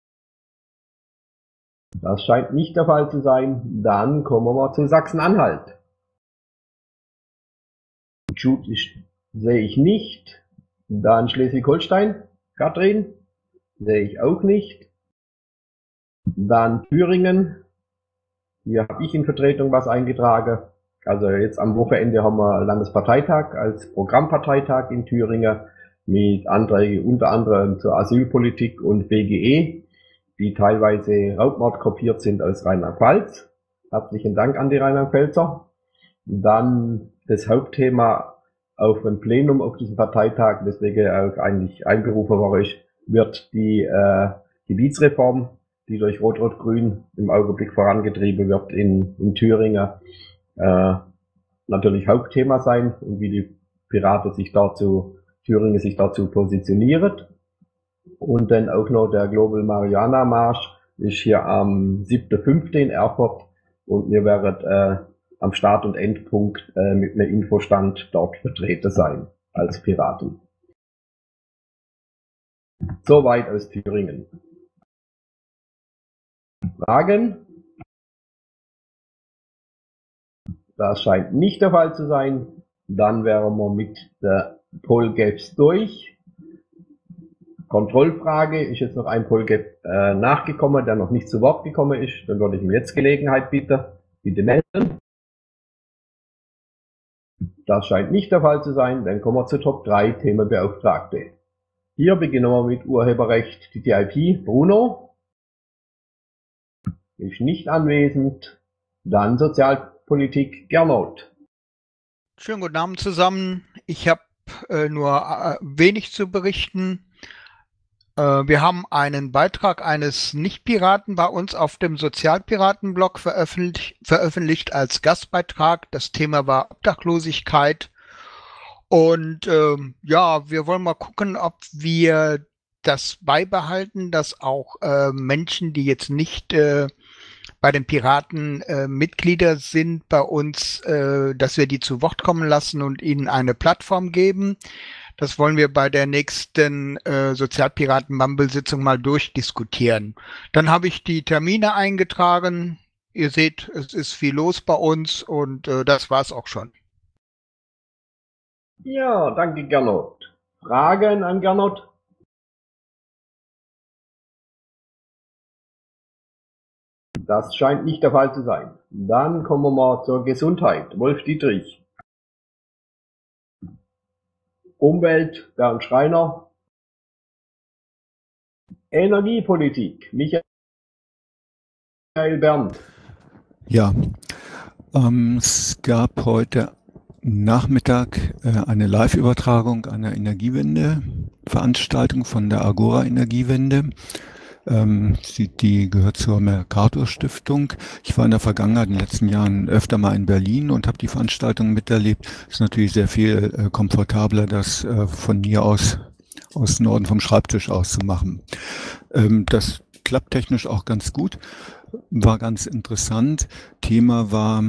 Das scheint nicht der Fall zu sein. Dann kommen wir mal zu Sachsen-Anhalt. Sehe ich nicht. Dann Schleswig-Holstein. Katrin. Sehe ich auch nicht. Dann Thüringen. Hier habe ich in Vertretung was eingetragen. Also jetzt am Wochenende haben wir Landesparteitag als Programmparteitag in Thüringen mit Anträgen unter anderem zur Asylpolitik und BGE, die teilweise raubmordkopiert sind aus Rheinland-Pfalz. Herzlichen Dank an die Rheinland-Pfälzer. Dann das Hauptthema auf dem Plenum auf diesem Parteitag, deswegen auch eigentlich einberufen war ich, wird die Gebietsreform, die durch Rot-Rot-Grün im Augenblick vorangetrieben wird in Thüringen, natürlich Hauptthema sein und wie die Piraten Thüringen sich dazu positioniert. Und dann auch noch der Global Mariana Marsch ist hier am 7.5. in Erfurt und wir werden am Start- und Endpunkt mit einem Infostand dort vertreten sein als Piraten. Soweit aus Thüringen. Fragen? Das scheint nicht der Fall zu sein. Dann wären wir mit der Polgaps durch. Kontrollfrage, ist jetzt noch ein Polgap nachgekommen, der noch nicht zu Wort gekommen ist. Dann würde ich mir jetzt Gelegenheit bitte melden. Das scheint nicht der Fall zu sein. Dann kommen wir zu Top 3 Themenbeauftragte. Hier beginnen wir mit Urheberrecht TTIP. Bruno ist nicht anwesend. Dann Sozialpolitik Gernot. Schönen guten Abend zusammen. Ich habe nur wenig zu berichten. Wir haben einen Beitrag eines Nicht-Piraten bei uns auf dem Sozialpiraten-Blog veröffentlicht als Gastbeitrag. Das Thema war Obdachlosigkeit. Und ja, wir wollen mal gucken, ob wir das beibehalten, dass auch Menschen, die jetzt nicht bei den Piraten Mitglieder sind, bei uns, dass wir die zu Wort kommen lassen und ihnen eine Plattform geben. Das wollen wir bei der nächsten Sozialpiraten-Mumble-Sitzung mal durchdiskutieren. Dann habe ich die Termine eingetragen. Ihr seht, es ist viel los bei uns und das war's auch schon. Ja, danke Gernot. Fragen an Gernot? Das scheint nicht der Fall zu sein. Dann kommen wir mal zur Gesundheit. Wolf Dietrich. Umwelt, Bernd Schreiner. Energiepolitik, Michael Bernd. Ja, es gab heute Nachmittag eine Live-Übertragung einer Energiewende-Veranstaltung von der Agora Energiewende. Die gehört zur Mercator-Stiftung. Ich war in der Vergangenheit, in den letzten Jahren öfter mal in Berlin und habe die Veranstaltung miterlebt. Es ist natürlich sehr viel komfortabler, das von mir aus Norden vom Schreibtisch aus zu machen. Das klappt technisch auch ganz gut, war ganz interessant. Thema war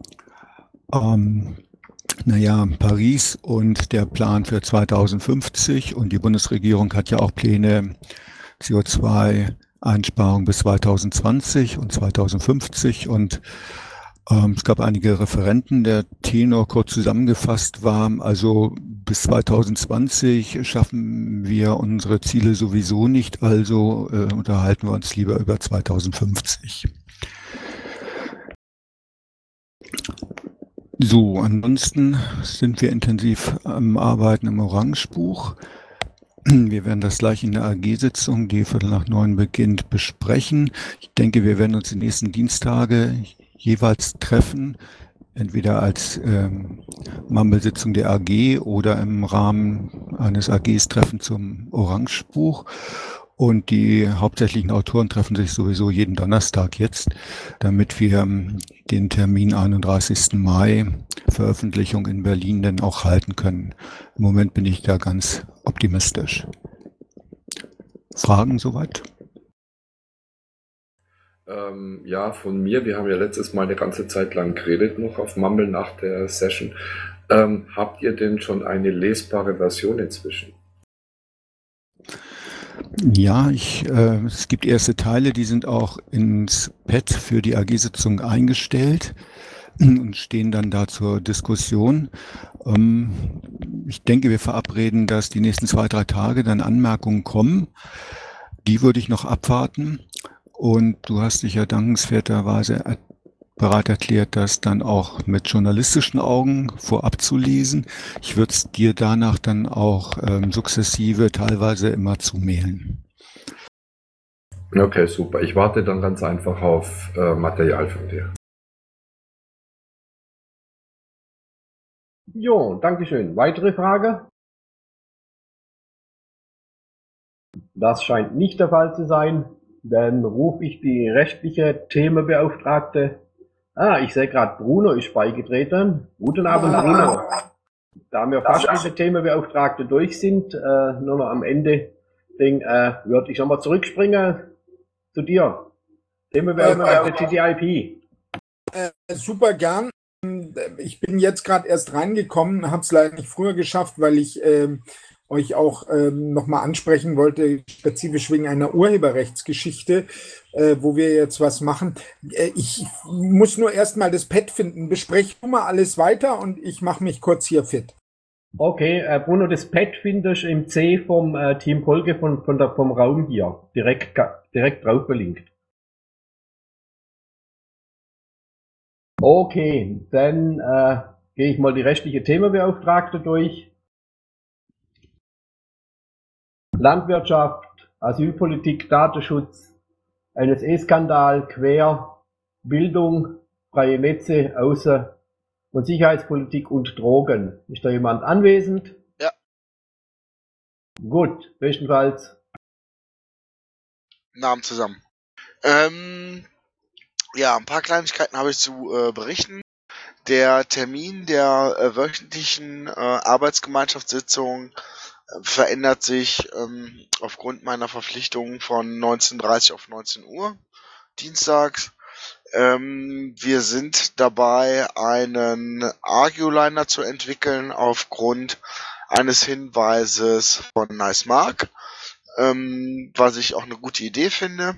Paris und der Plan für 2050 und die Bundesregierung hat ja auch Pläne, CO2-Einsparung bis 2020 und 2050 und es gab einige Referenten. Der Tenor kurz zusammengefasst war, also bis 2020 schaffen wir unsere Ziele sowieso nicht, also unterhalten wir uns lieber über 2050. So, ansonsten sind wir intensiv am Arbeiten im Orangebuch. Wir werden das gleich in der AG-Sitzung, die 8:45 beginnt, besprechen. Ich denke, wir werden uns die nächsten Dienstage jeweils treffen, entweder als Mumble-Sitzung der AG oder im Rahmen eines AGs-Treffen zum Orangebuch. Und die hauptsächlichen Autoren treffen sich sowieso jeden Donnerstag jetzt, damit wir den Termin 31. Mai, Veröffentlichung in Berlin, dann auch halten können. Im Moment bin ich da ganz optimistisch. Fragen soweit? Ja, von mir. Wir haben ja letztes Mal eine ganze Zeit lang geredet noch auf Mumble nach der Session. Habt ihr denn schon eine lesbare Version inzwischen? Ja, es gibt erste Teile, die sind auch ins Pad für die AG-Sitzung eingestellt und stehen dann da zur Diskussion. Ich denke, wir verabreden, dass die nächsten 2-3 Tage dann Anmerkungen kommen. Die würde ich noch abwarten. Und du hast dich ja dankenswerterweise bereit erklärt, das dann auch mit journalistischen Augen vorab zu lesen. Ich würde es dir danach dann auch sukzessive teilweise immer zumailen. Okay, super. Ich warte dann ganz einfach auf Material von dir. Jo, Dankeschön. Weitere Frage? Das scheint nicht der Fall zu sein. Dann rufe ich die rechtliche Themenbeauftragte. Ich sehe gerade, Bruno ist beigetreten. Guten Abend, Bruno. Da wir fast mit der Themenbeauftragte durch sind, nur noch am Ende, würde ich nochmal zurückspringen zu dir. Themenbeauftragte TTIP. Super gern. Ich bin jetzt gerade erst reingekommen, habe es leider nicht früher geschafft, weil ich euch auch nochmal ansprechen wollte, spezifisch wegen einer Urheberrechtsgeschichte, wo wir jetzt was machen. Ich muss nur erstmal das Pad finden. Bespreche du mal alles weiter und ich mache mich kurz hier fit. Okay, Bruno, das Pad findest du im C vom Team Polge vom Raum hier. Direkt drauf verlinkt. Okay, dann gehe ich mal die rechtliche Themenbeauftragte durch. Landwirtschaft, Asylpolitik, Datenschutz, NSA-Skandal, Quer, Bildung, freie Netze, Außen- und Sicherheitspolitik und Drogen. Ist da jemand anwesend? Ja. Gut, bestenfalls Namen zusammen. Ja, ein paar Kleinigkeiten habe ich zu berichten. Der Termin der wöchentlichen Arbeitsgemeinschaftssitzung verändert sich aufgrund meiner Verpflichtung von 19:30 auf 19 Uhr dienstags. Wir sind dabei, einen Arguliner zu entwickeln aufgrund eines Hinweises von Nice Mark, was ich auch eine gute Idee finde.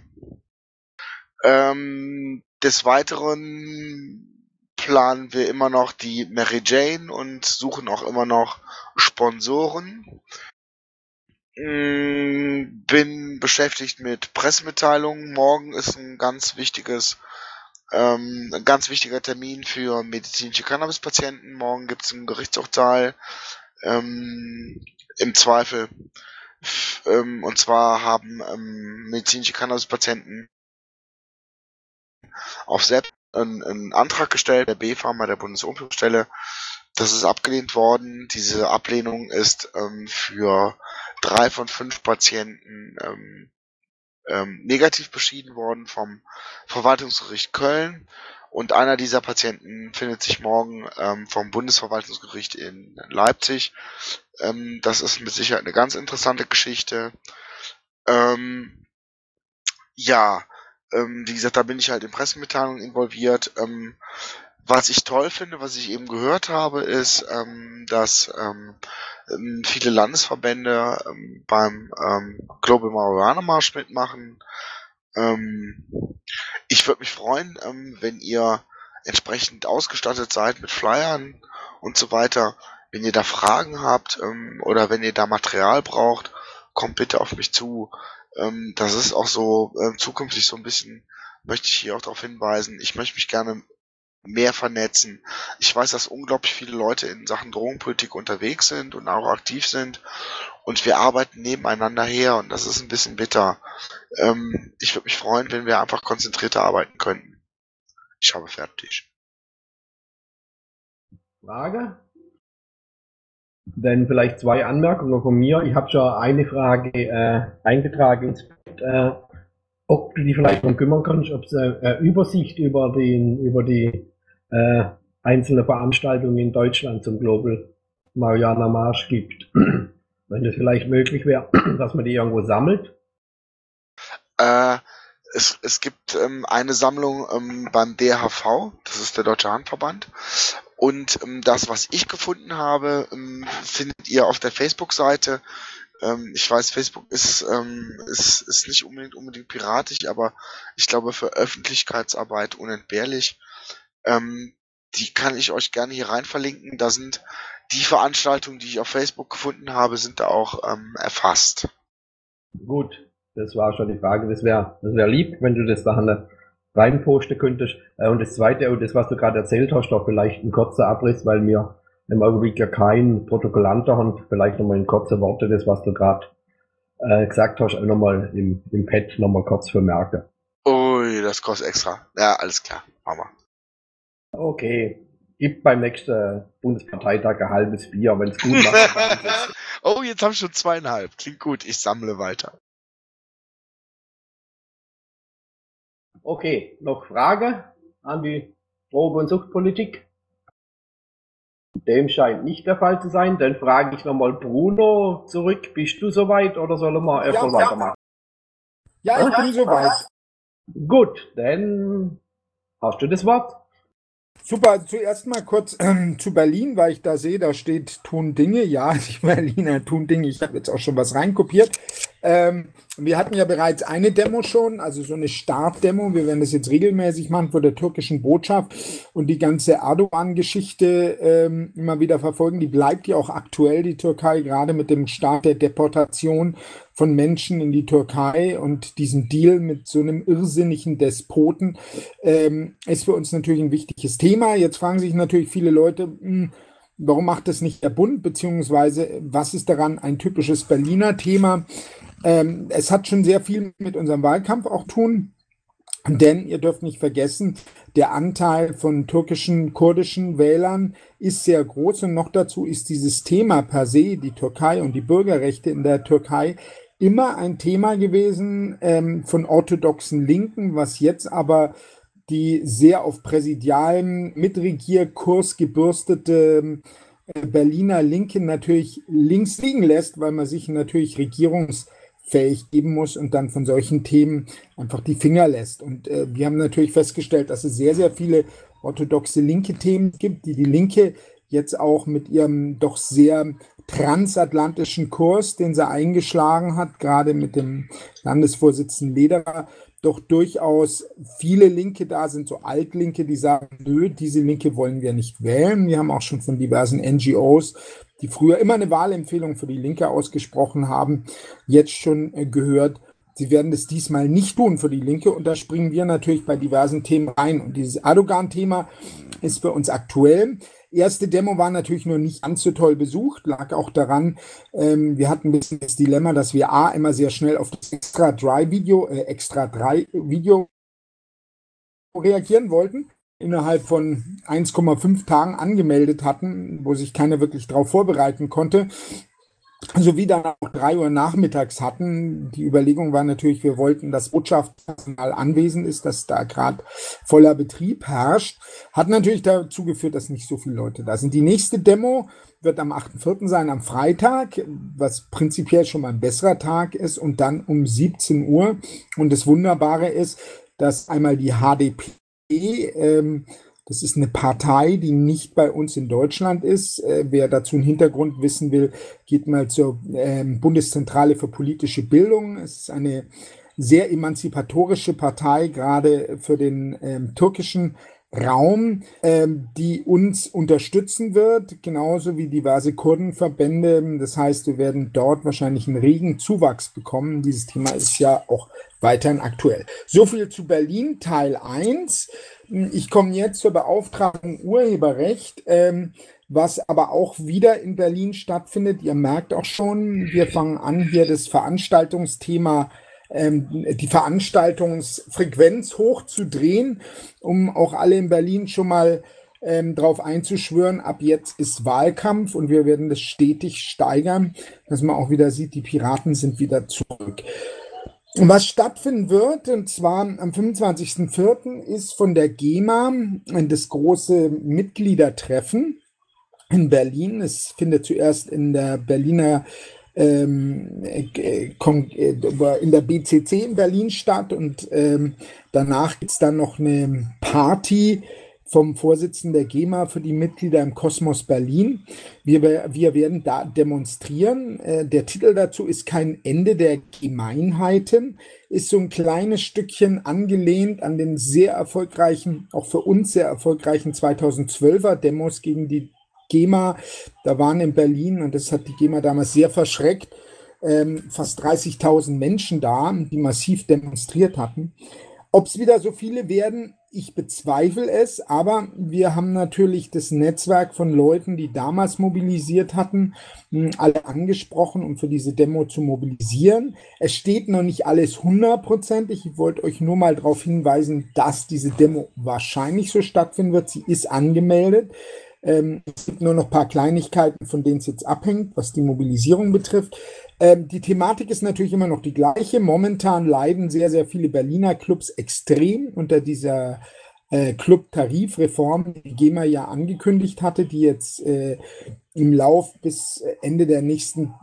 Des Weiteren planen wir immer noch die Mary Jane und suchen auch immer noch Sponsoren. Bin beschäftigt mit Pressemitteilungen. Morgen ist ein ganz wichtiger Termin für medizinische Cannabispatienten. Morgen gibt es ein Gerichtsurteil im Zweifel. Und zwar haben medizinische Cannabispatienten auf selbst einen Antrag gestellt, der BfArM, der Bundesopiumstelle. Das ist abgelehnt worden. Diese Ablehnung ist für 3 von 5 Patienten negativ beschieden worden vom Verwaltungsgericht Köln. Und einer dieser Patienten findet sich morgen vom Bundesverwaltungsgericht in Leipzig. Das ist mit Sicherheit eine ganz interessante Geschichte. Wie gesagt, da bin ich halt in Pressemitteilungen involviert. Was ich toll finde, was ich eben gehört habe, ist, dass viele Landesverbände beim Global Marijuana Marsch mitmachen. Ich würde mich freuen, wenn ihr entsprechend ausgestattet seid mit Flyern und so weiter. Wenn ihr da Fragen habt oder wenn ihr da Material braucht, kommt bitte auf mich zu. Das ist auch so zukünftig so ein bisschen, möchte ich hier auch darauf hinweisen, ich möchte mich gerne mehr vernetzen. Ich weiß, dass unglaublich viele Leute in Sachen Drogenpolitik unterwegs sind und auch aktiv sind und wir arbeiten nebeneinander her und das ist ein bisschen bitter. Ich würde mich freuen, wenn wir einfach konzentrierter arbeiten könnten. Ich habe fertig. Frage? Dann vielleicht 2 Anmerkungen von mir. Ich habe schon eine Frage eingetragen ins Bett, ob du dich vielleicht darum kümmern kannst, ob es eine Übersicht über die einzelne Veranstaltungen in Deutschland zum Global Marijuana Marsch gibt. Wenn das vielleicht möglich wäre, dass man die irgendwo sammelt. Es gibt eine Sammlung beim DHV, das ist der Deutsche Handverband. Und das, was ich gefunden habe, findet ihr auf der Facebook-Seite. Ich weiß, Facebook ist nicht unbedingt piratisch, aber ich glaube für Öffentlichkeitsarbeit unentbehrlich. Die kann ich euch gerne hier rein verlinken. Da sind die Veranstaltungen, die ich auf Facebook gefunden habe, sind da auch erfasst. Gut, das war schon die Frage. Das wär lieb, wenn du das da reinposten könntest. Und das Zweite, und das, was du gerade erzählt hast, doch vielleicht ein kurzer Abriss, weil wir im Augenblick ja keinen Protokollanter haben. Vielleicht nochmal in kurze Worte, das, was du gerade gesagt hast, nochmal im Pad nochmal kurz vermerken. Ui, das kostet extra. Ja, alles klar. Machen wir. Okay. Gibt beim nächsten Bundesparteitag ein halbes Bier, wenn es gut macht. Oh, jetzt habe ich schon 2,5. Klingt gut. Ich sammle weiter. Okay, noch Frage an die Drogen- und Suchtpolitik? Dem scheint nicht der Fall zu sein. Dann frage ich nochmal Bruno zurück. Bist du soweit oder sollen wir erstmal weitermachen? Ja, ich bin soweit. Gut, dann hast du das Wort. Super, also zuerst mal kurz zu Berlin, weil ich da sehe, da steht Tun Dinge. Ja, die Berliner Tun Dinge. Ich habe jetzt auch schon was reinkopiert. Wir hatten ja bereits eine Demo schon, also so eine Startdemo. Wir werden das jetzt regelmäßig machen vor der türkischen Botschaft und die ganze Erdogan-Geschichte immer wieder verfolgen. Die bleibt ja auch aktuell, die Türkei, gerade mit dem Start der Deportation von Menschen in die Türkei und diesen Deal mit so einem irrsinnigen Despoten ist für uns natürlich ein wichtiges Thema. Jetzt fragen sich natürlich viele Leute, warum macht das nicht der Bund, beziehungsweise was ist daran ein typisches Berliner Thema? Es hat schon sehr viel mit unserem Wahlkampf auch tun, denn ihr dürft nicht vergessen, der Anteil von türkischen, kurdischen Wählern ist sehr groß und noch dazu ist dieses Thema per se, die Türkei und die Bürgerrechte in der Türkei, immer ein Thema gewesen von orthodoxen Linken, was jetzt aber die sehr auf präsidialen Mitregierkurs gebürstete Berliner Linke natürlich links liegen lässt, weil man sich natürlich regierungsfähig geben muss und dann von solchen Themen einfach die Finger lässt. Und wir haben natürlich festgestellt, dass es sehr, sehr viele orthodoxe linke Themen gibt, die Linke jetzt auch mit ihrem doch sehr transatlantischen Kurs, den sie eingeschlagen hat, gerade mit dem Landesvorsitzenden Lederer, doch durchaus viele Linke da sind, so Altlinke, die sagen, nö, diese Linke wollen wir nicht wählen. Wir haben auch schon von diversen NGOs, die früher immer eine Wahlempfehlung für die Linke ausgesprochen haben, jetzt schon gehört, sie werden das diesmal nicht tun für die Linke. Und da springen wir natürlich bei diversen Themen rein. Und dieses Erdogan-Thema ist für uns aktuell. Erste Demo war natürlich nur nicht ganz so toll besucht, lag auch daran, wir hatten ein bisschen das Dilemma, dass wir immer sehr schnell auf das Extra 3 Video reagieren wollten, innerhalb von 1,5 Tagen angemeldet hatten, wo sich keiner wirklich darauf vorbereiten konnte. Sowie dann auch 3 Uhr nachmittags hatten. Die Überlegung war natürlich, wir wollten, dass Botschaftspersonal anwesend ist, dass da gerade voller Betrieb herrscht. Hat natürlich dazu geführt, dass nicht so viele Leute da sind. Die nächste Demo wird am 8.4. sein, am Freitag, was prinzipiell schon mal ein besserer Tag ist, und dann um 17 Uhr. Und das Wunderbare ist, dass einmal die HDP, das ist eine Partei, die nicht bei uns in Deutschland ist. Wer dazu einen Hintergrund wissen will, geht mal zur Bundeszentrale für politische Bildung. Es ist eine sehr emanzipatorische Partei, gerade für den türkischen Raum, die uns unterstützen wird, genauso wie diverse Kurdenverbände. Das heißt, wir werden dort wahrscheinlich einen regen Zuwachs bekommen. Dieses Thema ist ja auch weiterhin aktuell. So viel zu Berlin, Teil 1. Ich komme jetzt zur Beauftragung Urheberrecht, was aber auch wieder in Berlin stattfindet. Ihr merkt auch schon, wir fangen an, hier das Veranstaltungsthema, die Veranstaltungsfrequenz hochzudrehen, um auch alle in Berlin schon mal darauf einzuschwören, ab jetzt ist Wahlkampf und wir werden das stetig steigern, dass man auch wieder sieht, die Piraten sind wieder zurück. Und was stattfinden wird, und zwar am 25.04. ist von der GEMA das große Mitgliedertreffen in Berlin. Es findet zuerst in der Berliner in der BCC in Berlin statt und danach gibt es dann noch eine Party vom Vorsitzenden der GEMA für die Mitglieder im Kosmos Berlin. Wir werden da demonstrieren. Der Titel dazu ist kein Ende der Gemeinheiten, ist so ein kleines Stückchen angelehnt an den sehr erfolgreichen, auch für uns sehr erfolgreichen 2012er Demos gegen die GEMA. Da waren in Berlin, und das hat die GEMA damals sehr verschreckt, fast 30.000 Menschen da, die massiv demonstriert hatten. Ob es wieder so viele werden, ich bezweifle es, aber wir haben natürlich das Netzwerk von Leuten, die damals mobilisiert hatten, alle angesprochen, um für diese Demo zu mobilisieren. Es steht noch nicht alles 100%. Ich wollte euch nur mal darauf hinweisen, dass diese Demo wahrscheinlich so stattfinden wird. Sie ist angemeldet. Es gibt nur noch ein paar Kleinigkeiten, von denen es jetzt abhängt, was die Mobilisierung betrifft. Die Thematik ist natürlich immer noch die gleiche. Momentan leiden sehr, sehr viele Berliner Clubs extrem unter dieser Club-Tarifreform, die die GEMA ja angekündigt hatte, die jetzt im Lauf bis Ende der nächsten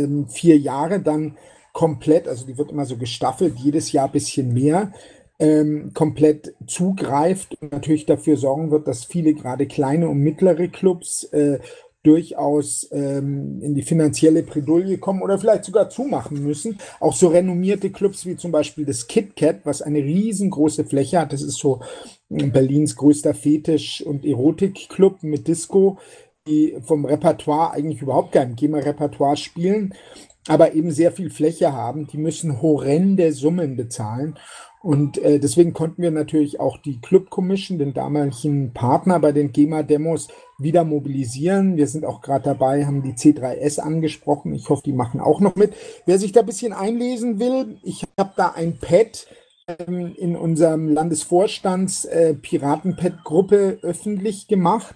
4 Jahre dann komplett, also die wird immer so gestaffelt, jedes Jahr ein bisschen mehr, komplett zugreift und natürlich dafür sorgen wird, dass viele gerade kleine und mittlere Clubs durchaus in die finanzielle Bredouille kommen oder vielleicht sogar zumachen müssen. Auch so renommierte Clubs wie zum Beispiel das KitKat, was eine riesengroße Fläche hat. Das ist so Berlins größter Fetisch- und Erotikclub mit Disco, die vom Repertoire eigentlich überhaupt kein GEMA-Repertoire spielen, aber eben sehr viel Fläche haben. Die müssen horrende Summen bezahlen. Und deswegen konnten wir natürlich auch die Club Commission, den damaligen Partner bei den GEMA-Demos, wieder mobilisieren. Wir sind auch gerade dabei, haben die C3S angesprochen. Ich hoffe, die machen auch noch mit. Wer sich da ein bisschen einlesen will, ich habe da ein Pad in unserem Landesvorstands Piraten-Pad-Gruppe öffentlich gemacht.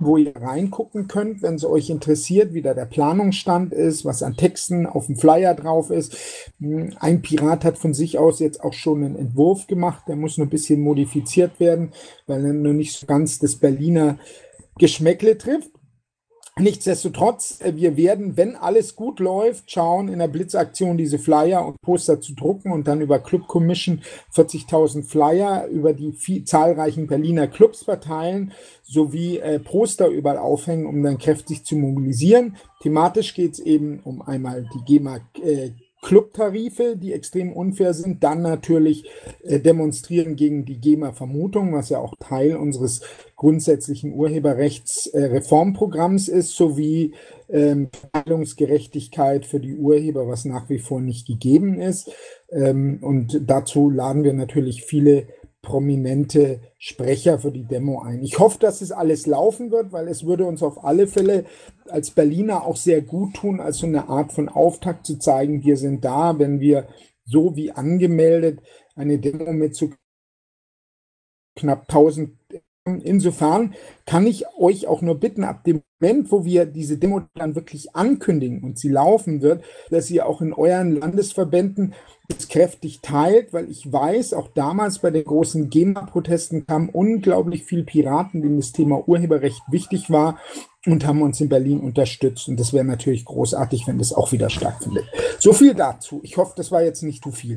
wo ihr reingucken könnt, wenn es euch interessiert, wie da der Planungsstand ist, was an Texten auf dem Flyer drauf ist. Ein Pirat hat von sich aus jetzt auch schon einen Entwurf gemacht, der muss nur ein bisschen modifiziert werden, weil er nur nicht so ganz das Berliner Geschmäckle trifft. Nichtsdestotrotz, wir werden, wenn alles gut läuft, schauen, in der Blitzaktion diese Flyer und Poster zu drucken und dann über Club Commission 40.000 Flyer über die zahlreichen Berliner Clubs verteilen, sowie Poster überall aufhängen, um dann kräftig zu mobilisieren. Thematisch geht es eben um einmal die GEMA Clubtarife, die extrem unfair sind, dann natürlich demonstrieren gegen die GEMA-Vermutung, was ja auch Teil unseres grundsätzlichen Urheberrechtsreformprogramms ist, sowie Verteilungsgerechtigkeit für die Urheber, was nach wie vor nicht gegeben ist. Und dazu laden wir natürlich viele prominente Sprecher für die Demo ein. Ich hoffe, dass es alles laufen wird, weil es würde uns auf alle Fälle als Berliner auch sehr gut tun, als so eine Art von Auftakt zu zeigen, wir sind da, wenn wir so wie angemeldet eine Demo mit so knapp 1000. Insofern kann ich euch auch nur bitten, ab dem Moment, wo wir diese Demo dann wirklich ankündigen und sie laufen wird, dass ihr auch in euren Landesverbänden das kräftig teilt, weil ich weiß, auch damals bei den großen GEMA-Protesten kamen unglaublich viele Piraten, denen das Thema Urheberrecht wichtig war und haben uns in Berlin unterstützt. Und das wäre natürlich großartig, wenn das auch wieder stattfindet. So viel dazu. Ich hoffe, das war jetzt nicht zu viel.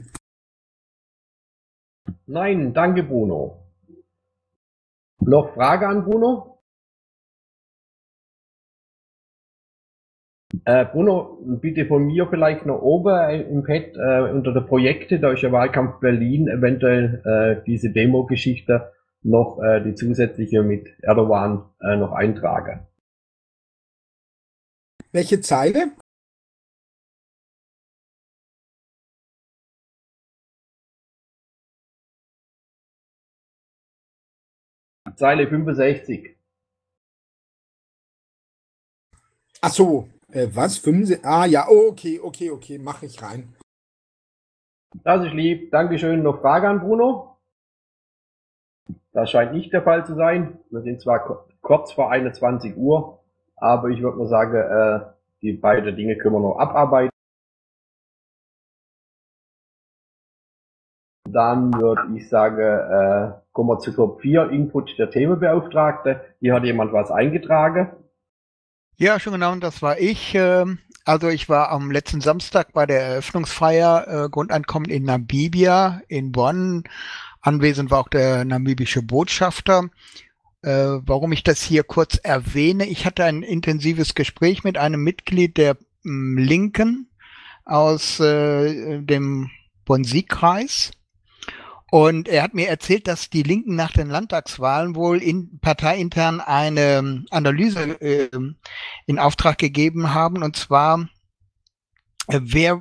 Nein, danke Bruno. Noch Frage an Bruno? Bruno, bitte von mir vielleicht noch oben im Pad unter der Projekte, da ist ja Wahlkampf Berlin, eventuell diese Demo-Geschichte noch die zusätzliche mit Erdogan noch eintragen. Welche Zeile? Zeile 65. Ach so, was? 65? Ah ja, okay, mache ich rein. Das ist lieb. Dankeschön. Noch Frage an Bruno? Das scheint nicht der Fall zu sein. Wir sind zwar kurz vor 21 Uhr, aber ich würde mal sagen, die beiden Dinge können wir noch abarbeiten. Dann würde ich sagen, kommen wir zu Top 4, Input der Themenbeauftragte. Hier hat jemand was eingetragen. Ja, schon genau, das war ich. Also ich war am letzten Samstag bei der Eröffnungsfeier Grundeinkommen in Namibia in Bonn. Anwesend war auch der namibische Botschafter. Warum ich das hier kurz erwähne, ich hatte ein intensives Gespräch mit einem Mitglied der Linken aus dem Bonn-Sieg-Kreis. Und er hat mir erzählt, dass die Linken nach den Landtagswahlen wohl parteiintern eine Analyse in Auftrag gegeben haben, und zwar wer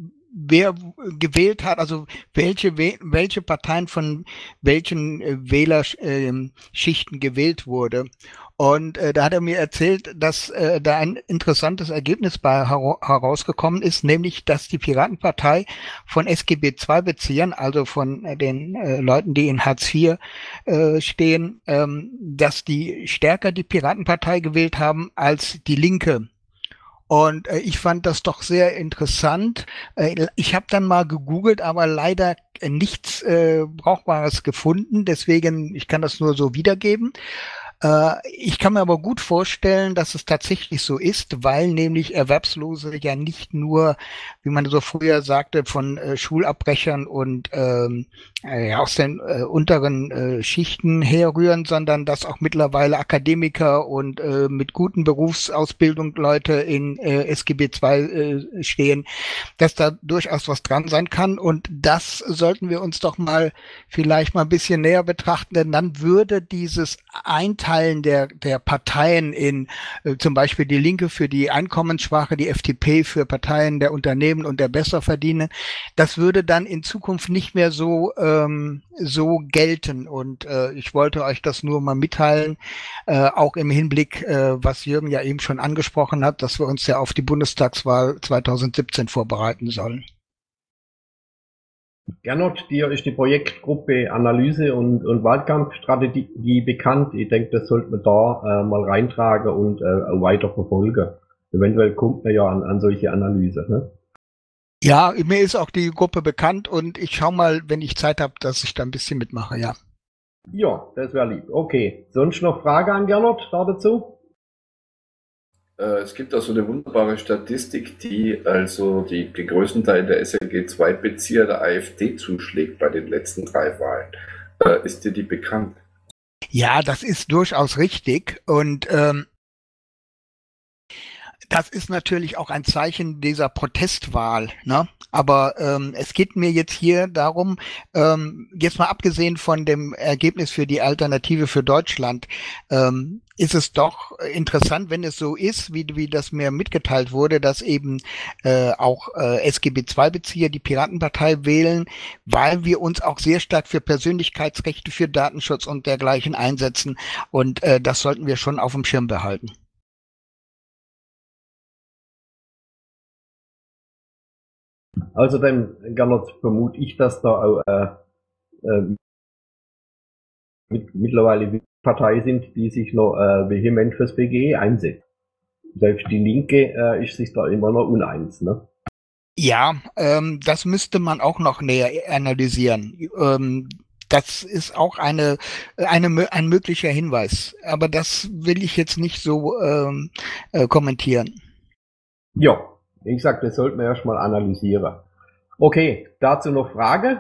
gewählt hat, also welche Parteien von welchen Wählerschichten gewählt wurde. Und da hat er mir erzählt, dass da ein interessantes Ergebnis herausgekommen ist, nämlich, dass die Piratenpartei von SGB II-Beziehern, also von den Leuten, die in Hartz IV stehen, dass die stärker die Piratenpartei gewählt haben als die Linke. Und ich fand das doch sehr interessant. Ich habe dann mal gegoogelt, aber leider nichts Brauchbares gefunden. Deswegen, ich kann das nur so wiedergeben. Ich kann mir aber gut vorstellen, dass es tatsächlich so ist, weil nämlich Erwerbslose ja nicht nur, wie man so früher sagte, von Schulabbrechern und aus den unteren Schichten herrühren, sondern dass auch mittlerweile Akademiker und mit guten Berufsausbildung Leute in SGB II stehen, dass da durchaus was dran sein kann. Und das sollten wir uns doch mal vielleicht mal ein bisschen näher betrachten, denn dann würde dieses Einteilen der Parteien in zum Beispiel die Linke für die Einkommensschwache, die FDP für Parteien der Unternehmen und der Besserverdiener, das würde dann in Zukunft nicht mehr so gelten. Und ich wollte euch das nur mal mitteilen, auch im Hinblick, was Jürgen ja eben schon angesprochen hat, dass wir uns ja auf die Bundestagswahl 2017 vorbereiten sollen. Gernot, dir ist die Projektgruppe Analyse und Wahlkampfstrategie bekannt. Ich denke, das sollte man da mal reintragen und weiter verfolgen. Eventuell kommt man ja an solche Analyse. Ne? Ja, mir ist auch die Gruppe bekannt und ich schaue mal, wenn ich Zeit habe, dass ich da ein bisschen mitmache, ja. Ja, das wäre lieb. Okay, sonst noch Frage an Gernot dazu? Es gibt da so eine wunderbare Statistik, die also den größten Teil der SLG-II-Bezieher der AfD zuschlägt bei den letzten 3 Wahlen. Ist dir die bekannt? Ja, das ist durchaus richtig und das ist natürlich auch ein Zeichen dieser Protestwahl, ne? Aber es geht mir jetzt hier darum, jetzt mal abgesehen von dem Ergebnis für die Alternative für Deutschland, ist es doch interessant, wenn es so ist, wie das mir mitgeteilt wurde, dass eben auch SGB-II-Bezieher die Piratenpartei wählen, weil wir uns auch sehr stark für Persönlichkeitsrechte, für Datenschutz und dergleichen einsetzen. Und das sollten wir schon auf dem Schirm behalten. Also dann, Gernot, vermute ich, dass da auch mittlerweile Partei sind, die sich noch vehement fürs BGE einsetzt. Selbst die Linke ist sich da immer noch uneins, ne? Ja, das müsste man auch noch näher analysieren. Das ist auch ein möglicher Hinweis, aber das will ich jetzt nicht so kommentieren. Ja, wie gesagt, das sollten wir erstmal analysieren. Okay, dazu noch Frage?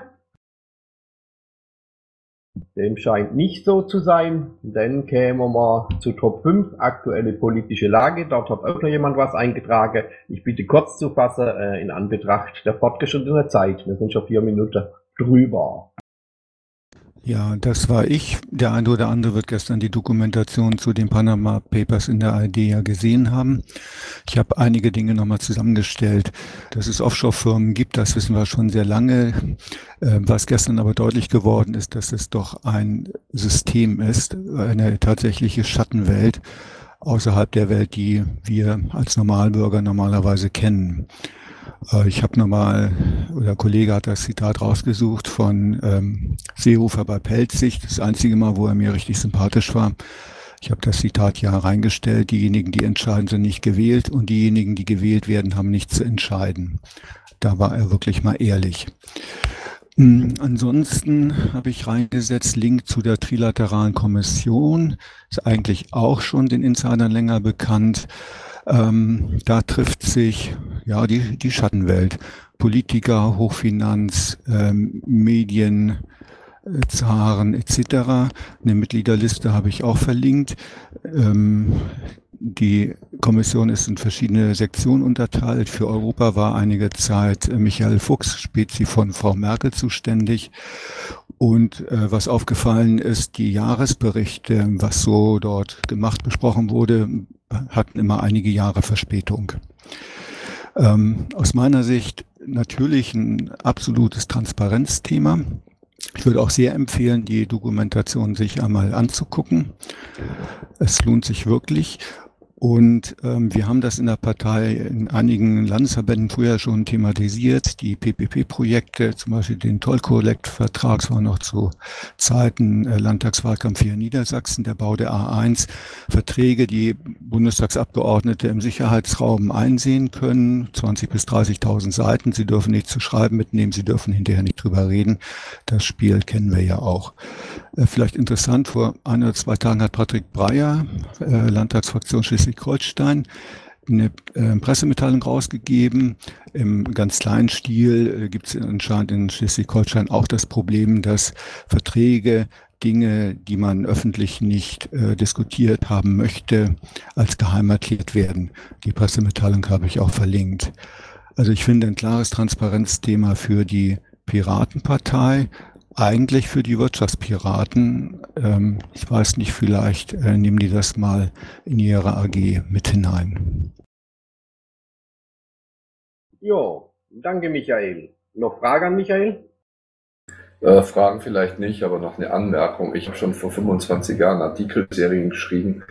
Dem scheint nicht so zu sein. Dann kämen wir mal zu Top 5, aktuelle politische Lage. Dort hat auch noch jemand was eingetragen. Ich bitte kurz zu fassen, in Anbetracht der fortgeschrittenen Zeit. Wir sind schon 4 Minuten drüber. Ja, das war ich. Der eine oder andere wird gestern die Dokumentation zu den Panama Papers in der ARD ja gesehen haben. Ich habe einige Dinge nochmal zusammengestellt. Dass es Offshore-Firmen gibt, das wissen wir schon sehr lange. Was gestern aber deutlich geworden ist, dass es doch ein System ist, eine tatsächliche Schattenwelt außerhalb der Welt, die wir als Normalbürger normalerweise kennen. Ich habe der Kollege hat das Zitat rausgesucht von Seehofer bei Pelzig, das einzige Mal, wo er mir richtig sympathisch war. Ich habe das Zitat ja reingestellt, diejenigen, die entscheiden, sind nicht gewählt und diejenigen, die gewählt werden, haben nichts zu entscheiden. Da war er wirklich mal ehrlich. Ansonsten habe ich reingesetzt, Link zu der Trilateralen Kommission, ist eigentlich auch schon den Insidern länger bekannt. Da trifft sich ja die Schattenwelt, Politiker, Hochfinanz, Medien, Zaren etc. Eine Mitgliederliste habe ich auch verlinkt. Die Kommission ist in verschiedene Sektionen unterteilt. Für Europa war einige Zeit Michael Fuchs, Spezi von Frau Merkel, zuständig. Und was aufgefallen ist, die Jahresberichte, was so dort besprochen wurde, hatten immer einige Jahre Verspätung. Aus meiner Sicht natürlich ein absolutes Transparenzthema. Ich würde auch sehr empfehlen, die Dokumentation sich einmal anzugucken. Es lohnt sich wirklich. Und wir haben das in der Partei in einigen Landesverbänden früher schon thematisiert. Die PPP-Projekte, zum Beispiel den Toll-Collect-Vertrag, das war noch zu Zeiten Landtagswahlkampf hier in Niedersachsen, der Bau der A1, Verträge, die Bundestagsabgeordnete im Sicherheitsraum einsehen können, 20.000 bis 30.000 Seiten. Sie dürfen nichts zu schreiben mitnehmen, sie dürfen hinterher nicht drüber reden. Das Spiel kennen wir ja auch. Vielleicht interessant, vor 1 oder 2 Tagen hat Patrick Breyer, Landtagsfraktion Schleswig-Holstein, eine Pressemitteilung rausgegeben. Im ganz kleinen Stil gibt es anscheinend in Schleswig-Holstein auch das Problem, dass Verträge, Dinge, die man öffentlich nicht diskutiert haben möchte, als geheim erklärt werden. Die Pressemitteilung habe ich auch verlinkt. Also ich finde ein klares Transparenzthema für die Piratenpartei. Eigentlich für die Wirtschaftspiraten, ich weiß nicht, vielleicht nehmen die das mal in ihre AG mit hinein. Jo, danke Michael. Noch Frage an Michael? Fragen vielleicht nicht, aber noch eine Anmerkung. Ich habe schon vor 25 Jahren Artikelserien geschrieben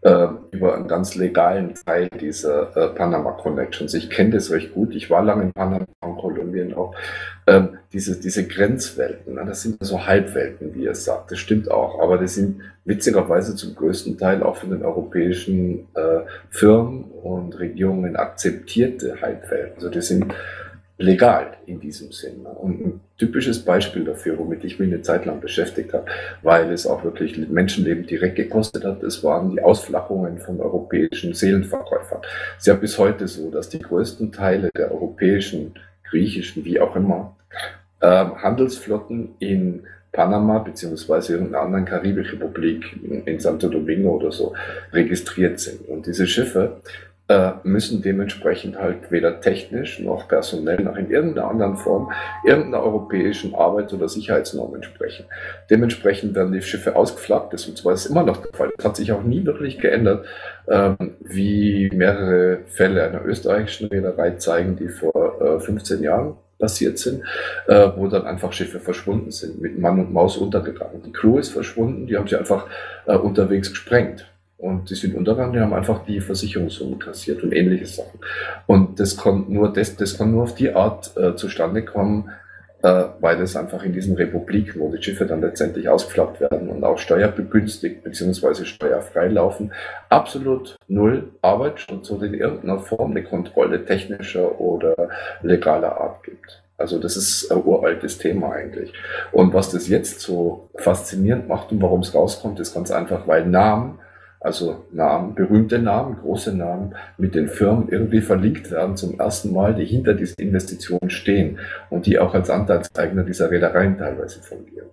über einen ganz legalen Teil dieser Panama Connections. Ich kenne das recht gut. Ich war lange in Panama und Kolumbien auch. Diese Grenzwelten, das sind so Halbwelten, wie ihr sagt. Das stimmt auch. Aber das sind witzigerweise zum größten Teil auch von den europäischen Firmen und Regierungen akzeptierte Halbwelten. Also die sind legal in diesem Sinne. Und ein typisches Beispiel dafür, womit ich mich eine Zeit lang beschäftigt habe, weil es auch wirklich Menschenleben direkt gekostet hat, es waren die Ausflachungen von europäischen Seelenverkäufern. Es ist ja bis heute so, dass die größten Teile der europäischen, griechischen, wie auch immer, Handelsflotten in Panama beziehungsweise irgendeiner anderen Karibikrepublik in Santo Domingo oder so registriert sind. Und diese Schiffe müssen dementsprechend halt weder technisch noch personell noch in irgendeiner anderen Form irgendeiner europäischen Arbeits- oder Sicherheitsnorm entsprechen. Dementsprechend werden die Schiffe ausgeflaggt, und zwar ist immer noch der Fall. Das hat sich auch nie wirklich geändert, wie mehrere Fälle einer österreichischen Reederei zeigen, die vor 15 Jahren passiert sind, wo dann einfach Schiffe verschwunden sind, mit Mann und Maus untergegangen. Die Crew ist verschwunden, die haben sie einfach unterwegs gesprengt. Und die sind untergegangen, die haben einfach die Versicherungssummen kassiert und ähnliche Sachen. Und das kann nur auf die Art zustande kommen, weil das einfach in diesen Republiken, wo die Schiffe dann letztendlich ausgeflaggt werden und auch steuerbegünstigt bzw. steuerfrei laufen, absolut null Arbeitsschutz oder in irgendeiner Form eine Kontrolle technischer oder legaler Art gibt. Also das ist ein uraltes Thema eigentlich. Und was das jetzt so faszinierend macht und warum es rauskommt, ist ganz einfach, weil Namen, berühmte Namen, große Namen mit den Firmen irgendwie verlinkt werden zum ersten Mal, die hinter diesen Investitionen stehen und die auch als Anteilseigner dieser Reedereien teilweise fungieren.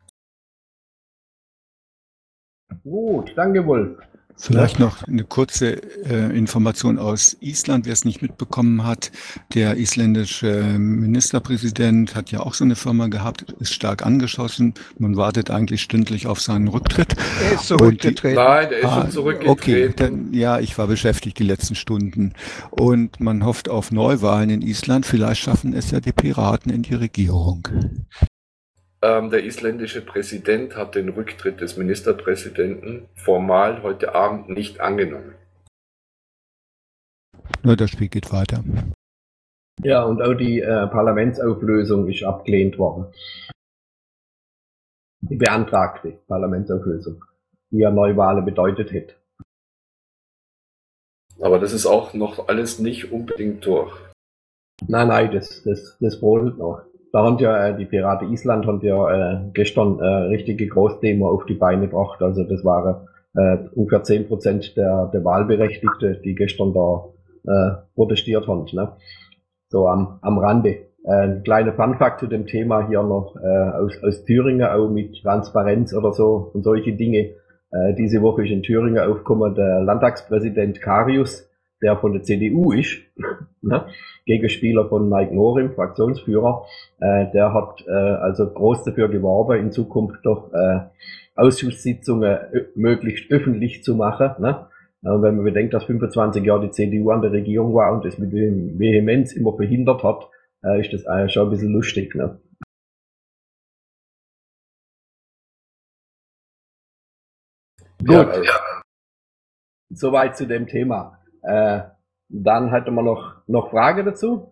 Gut, danke Wolf. Vielleicht noch eine kurze Information aus Island, wer es nicht mitbekommen hat. Der isländische Ministerpräsident hat ja auch so eine Firma gehabt, ist stark angeschossen. Man wartet eigentlich stündlich auf seinen Rücktritt. Er ist zurückgetreten. Nein, der ist schon zurückgetreten. Okay, ja, ich war beschäftigt die letzten Stunden. Und man hofft auf Neuwahlen in Island. Vielleicht schaffen es ja die Piraten in die Regierung. Der isländische Präsident hat den Rücktritt des Ministerpräsidenten formal heute Abend nicht angenommen. Nur das Spiel geht weiter. Ja, und auch die Parlamentsauflösung ist abgelehnt worden. Die beantragte Parlamentsauflösung, die ja Neuwahlen bedeutet hätte. Aber das ist auch noch alles nicht unbedingt durch. Nein, das brodelt noch. Da haben ja die Piraten Island haben ja gestern richtige Großdemo auf die Beine gebracht. Also das waren ungefähr 10% der Wahlberechtigten, die gestern da protestiert haben. Ne? So am Rande. Ein kleiner Funfact zu dem Thema hier noch aus Thüringen, auch mit Transparenz oder so und solche Dinge. Diese Woche ist in Thüringen aufgekommen der Landtagspräsident Karius, der von der CDU ist, ne? Gegenspieler von Mike Norim, Fraktionsführer, der hat also groß dafür geworben, in Zukunft doch Ausschusssitzungen möglichst öffentlich zu machen. Ne? Wenn man bedenkt, dass 25 Jahre die CDU an der Regierung war und das mit Vehemenz immer verhindert hat, ist das schon ein bisschen lustig. Ne? Gut, soweit zu dem Thema. Dann hätten wir noch Frage dazu.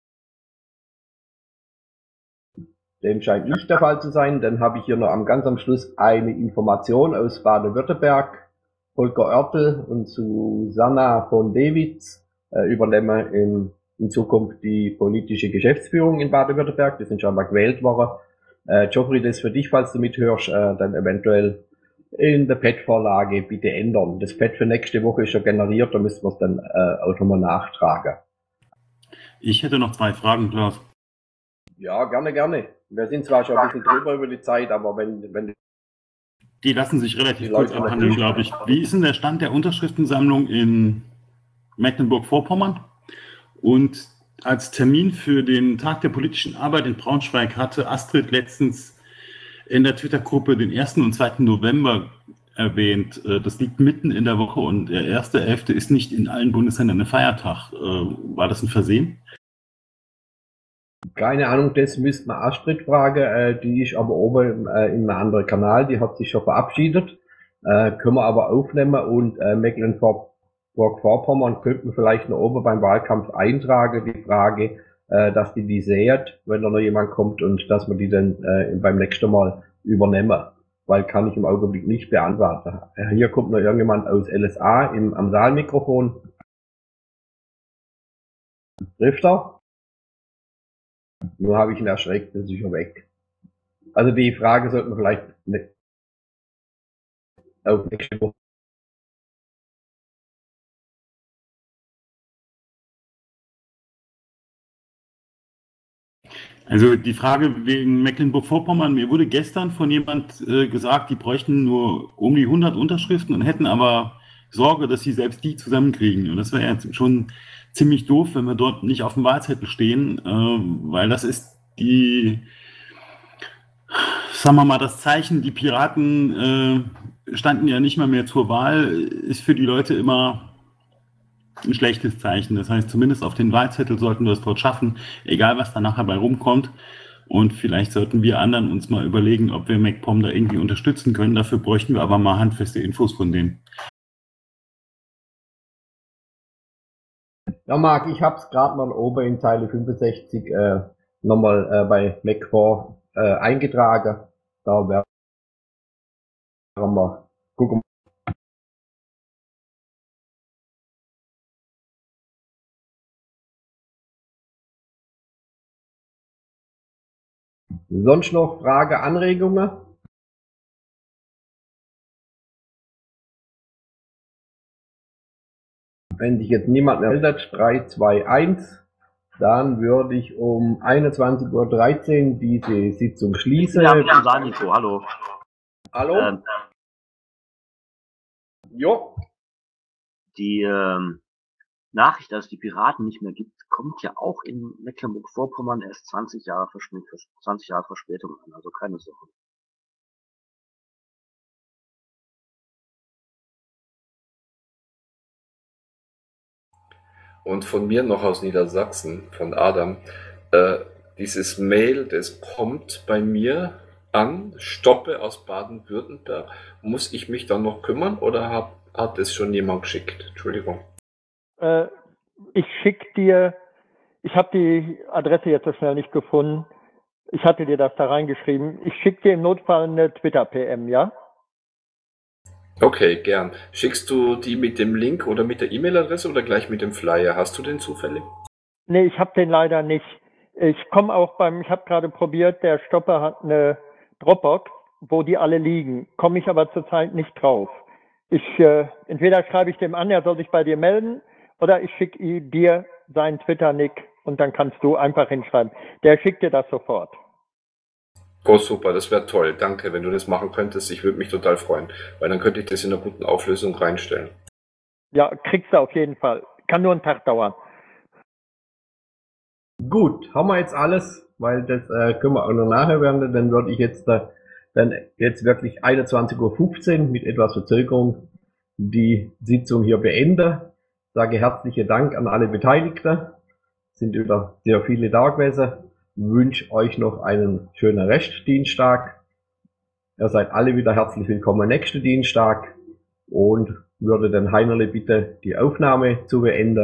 Dem scheint nicht der Fall zu sein. Dann habe ich hier noch ganz am Schluss eine Information aus Baden-Württemberg. Volker Oertel und Susanna von Dewitz übernehmen in Zukunft die politische Geschäftsführung in Baden-Württemberg. Die sind schon mal gewählt worden. Geoffrey, das für dich, falls du mithörst, dann eventuell in der Pad-Vorlage bitte ändern. Das Pad für nächste Woche ist schon generiert, da müssen wir es dann auch nochmal nachtragen. Ich hätte noch 2 Fragen, Klaus. Ja, gerne. Wir sind zwar schon ein bisschen drüber über die Zeit, aber wenn die lassen sich relativ kurz abhandeln, glaube ich. Wie ist denn der Stand der Unterschriftensammlung in Mecklenburg-Vorpommern? Und als Termin für den Tag der politischen Arbeit in Braunschweig hatte Astrid letztens in der Twitter-Gruppe den 1. und 2. November erwähnt. Das liegt mitten in der Woche und der 1.11. ist nicht in allen Bundesländern ein Feiertag. War das ein Versehen? Keine Ahnung, das müsste man Astrid fragen. Die ist aber oben in einem anderen Kanal, die hat sich schon verabschiedet. Können wir aber aufnehmen und Mecklenburg-Vorpommern könnten wir vielleicht noch oben beim Wahlkampf eintragen, die Frage, dass die säht, wenn da noch jemand kommt und dass wir die dann beim nächsten Mal übernehmen. Weil kann ich im Augenblick nicht beantworten. Hier kommt noch irgendjemand aus LSA am Saalmikrofon. Trifft er? Nur habe ich ihn erschreckt, das ist schon weg. Also die Frage sollten wir vielleicht auf nächste Woche. Also die Frage wegen Mecklenburg-Vorpommern, mir wurde gestern von jemand gesagt, die bräuchten nur um die 100 Unterschriften und hätten aber Sorge, dass sie selbst die zusammenkriegen. Und das wäre ja schon ziemlich doof, wenn wir dort nicht auf dem Wahlzettel stehen, weil das ist sagen wir mal, das Zeichen, die Piraten standen ja nicht mal mehr zur Wahl, ist für die Leute immer ein schlechtes Zeichen. Das heißt, zumindest auf den Wahlzettel sollten wir es dort schaffen, egal was da nachher bei rumkommt. Und vielleicht sollten wir anderen uns mal überlegen, ob wir MacPom da irgendwie unterstützen können. Dafür bräuchten wir aber mal handfeste Infos von denen. Ja, Marc, ich habe es gerade mal oben in Zeile 65 nochmal bei Mac4 eingetragen. Da werden wir gucken. Sonst noch Frage, Anregungen? Wenn sich jetzt niemand mehr meldet, 3, 2, 1, dann würde ich um 21:13 Uhr diese Sitzung schließen. Ja, Sanito, hallo. Hallo? Jo. Die Nachricht, dass es die Piraten nicht mehr gibt, kommt ja auch in Mecklenburg-Vorpommern erst 20 Jahre Verspätung an, also keine Sorge. Und von mir noch aus Niedersachsen, von Adam, dieses Mail, das kommt bei mir an, Stoppe aus Baden-Württemberg. Muss ich mich dann noch kümmern oder hat es schon jemand geschickt? Entschuldigung. Ich schicke dir, ich habe die Adresse jetzt so schnell nicht gefunden. Ich hatte dir das da reingeschrieben. Ich schicke dir im Notfall eine Twitter-PM, ja? Okay, gern. Schickst du die mit dem Link oder mit der E-Mail-Adresse oder gleich mit dem Flyer? Hast du den zufällig? Nee, ich habe den leider nicht. Ich komme auch ich habe gerade probiert, der Stopper hat eine Dropbox, wo die alle liegen. Komme ich aber zurzeit nicht drauf. Entweder schreibe ich dem an, er soll sich bei dir melden, oder ich schicke dir seinen Twitter-Nick und dann kannst du einfach hinschreiben. Der schickt dir das sofort. Oh, super, das wäre toll. Danke, wenn du das machen könntest. Ich würde mich total freuen, weil dann könnte ich das in einer guten Auflösung reinstellen. Ja, kriegst du auf jeden Fall. Kann nur einen Tag dauern. Gut, haben wir jetzt alles, weil das können wir auch noch nachher werden. Dann würde ich jetzt wirklich 21:15 Uhr mit etwas Verzögerung die Sitzung hier beenden. Sage herzlichen Dank an alle Beteiligten. Sind wieder sehr viele da gewesen. Wünsche euch noch einen schönen Restdienstag. Ihr seid alle wieder herzlich willkommen nächsten Dienstag und würde den Heinerle bitte die Aufnahme zu beenden.